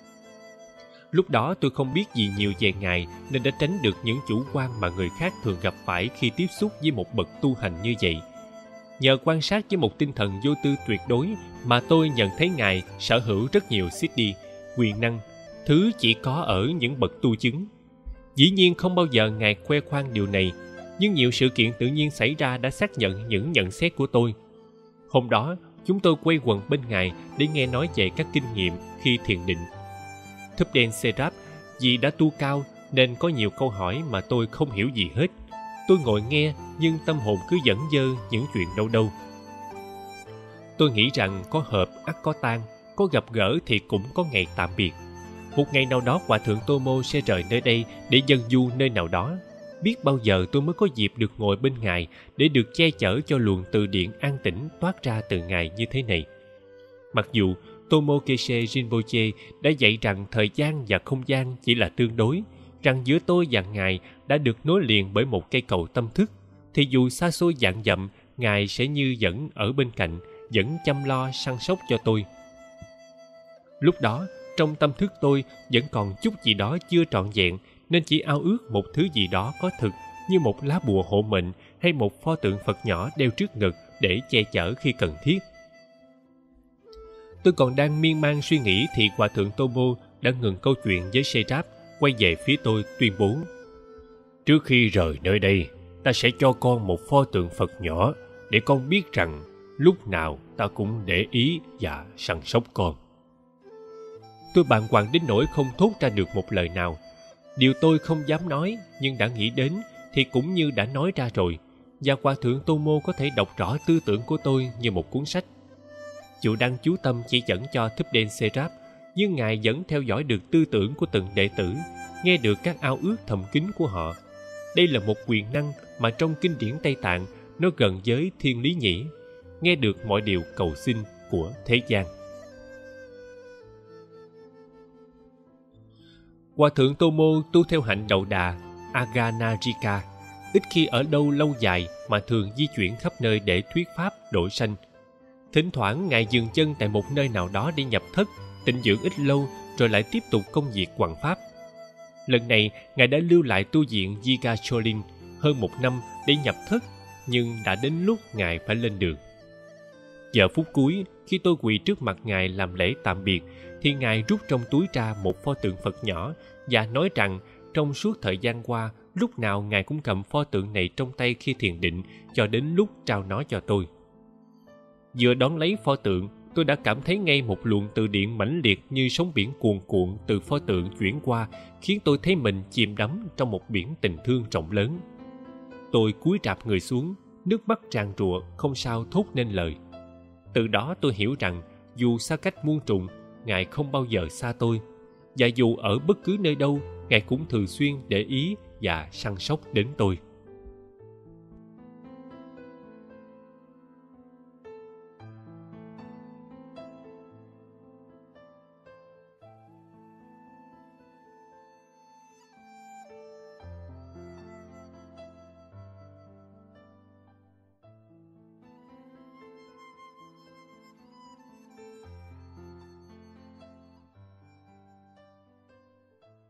Lúc đó tôi không biết gì nhiều về Ngài nên đã tránh được những chủ quan mà người khác thường gặp phải khi tiếp xúc với một bậc tu hành như vậy. Nhờ quan sát với một tinh thần vô tư tuyệt đối mà tôi nhận thấy Ngài sở hữu rất nhiều siddhi, quyền năng, thứ chỉ có ở những bậc tu chứng. Dĩ nhiên không bao giờ Ngài khoe khoang điều này, nhưng nhiều sự kiện tự nhiên xảy ra đã xác nhận những nhận xét của tôi. Hôm đó, chúng tôi quây quần bên Ngài để nghe nói về các kinh nghiệm khi thiền định. Thupten Serap vì đã tu cao nên có nhiều câu hỏi mà tôi không hiểu gì hết. Tôi ngồi nghe nhưng tâm hồn cứ dẫn dơ những chuyện đâu đâu. Tôi nghĩ rằng có hợp ắt có tan, có gặp gỡ thì cũng có ngày tạm biệt. Một ngày nào đó Hòa thượng Tomo sẽ rời nơi đây để dâng du nơi nào đó. Biết bao giờ tôi mới có dịp được ngồi bên Ngài để được che chở cho luồng từ điển an tĩnh toát ra từ Ngài như thế này. Mặc dù Tomo Keshe Rinpoche đã dạy rằng thời gian và không gian chỉ là tương đối, rằng giữa tôi và Ngài đã được nối liền bởi một cây cầu tâm thức, thì dù xa xôi vạn dặm, Ngài sẽ như vẫn ở bên cạnh, vẫn chăm lo săn sóc cho tôi. Lúc đó, trong tâm thức tôi vẫn còn chút gì đó chưa trọn vẹn, nên chỉ ao ước một thứ gì đó có thực như một lá bùa hộ mệnh hay một pho tượng Phật nhỏ đeo trước ngực để che chở khi cần thiết. Tôi còn đang miên man suy nghĩ thì Hòa thượng Tomo đã ngừng câu chuyện với Serap, quay về phía tôi tuyên bố: Trước khi rời nơi đây, ta sẽ cho con một pho tượng Phật nhỏ để con biết rằng lúc nào ta cũng để ý và săn sóc con. Tôi bàng hoàng đến nỗi không thốt ra được một lời nào. Điều tôi không dám nói nhưng đã nghĩ đến thì cũng như đã nói ra rồi, và Hòa thượng Tomo có thể đọc rõ tư tưởng của tôi như một cuốn sách. Dù đang chú tâm chỉ dẫn cho Thupten Serap, nhưng Ngài vẫn theo dõi được tư tưởng của từng đệ tử, nghe được các ao ước thầm kín của họ. Đây là một quyền năng mà trong kinh điển Tây Tạng nó gần với thiên lý nhĩ, nghe được mọi điều cầu xin của thế gian. Hòa thượng Tomo tu theo hạnh Đậu Đà, Aganajika, ít khi ở đâu lâu dài mà thường di chuyển khắp nơi để thuyết pháp độ sanh. Thỉnh thoảng Ngài dừng chân tại một nơi nào đó để nhập thất, tịnh dưỡng ít lâu rồi lại tiếp tục công việc hoằng pháp. Lần này, Ngài đã lưu lại tu viện Jiga Cholin hơn 1 năm để nhập thất, nhưng đã đến lúc Ngài phải lên đường. Giờ phút cuối, khi tôi quỳ trước mặt Ngài làm lễ tạm biệt, thì Ngài rút trong túi ra một pho tượng Phật nhỏ và nói rằng trong suốt thời gian qua, lúc nào Ngài cũng cầm pho tượng này trong tay khi thiền định cho đến lúc trao nó cho tôi. Vừa đón lấy pho tượng, tôi đã cảm thấy ngay một luồng từ điển mãnh liệt như sóng biển cuồn cuộn từ pho tượng chuyển qua, khiến tôi thấy mình chìm đắm trong một biển tình thương rộng lớn. Tôi cúi rạp người xuống, nước mắt tràn trụa, không sao thốt nên lời. Từ đó tôi hiểu rằng dù xa cách muôn trùng, Ngài không bao giờ xa tôi. và dù ở bất cứ nơi đâu, Ngài cũng thường xuyên để ý và săn sóc đến tôi.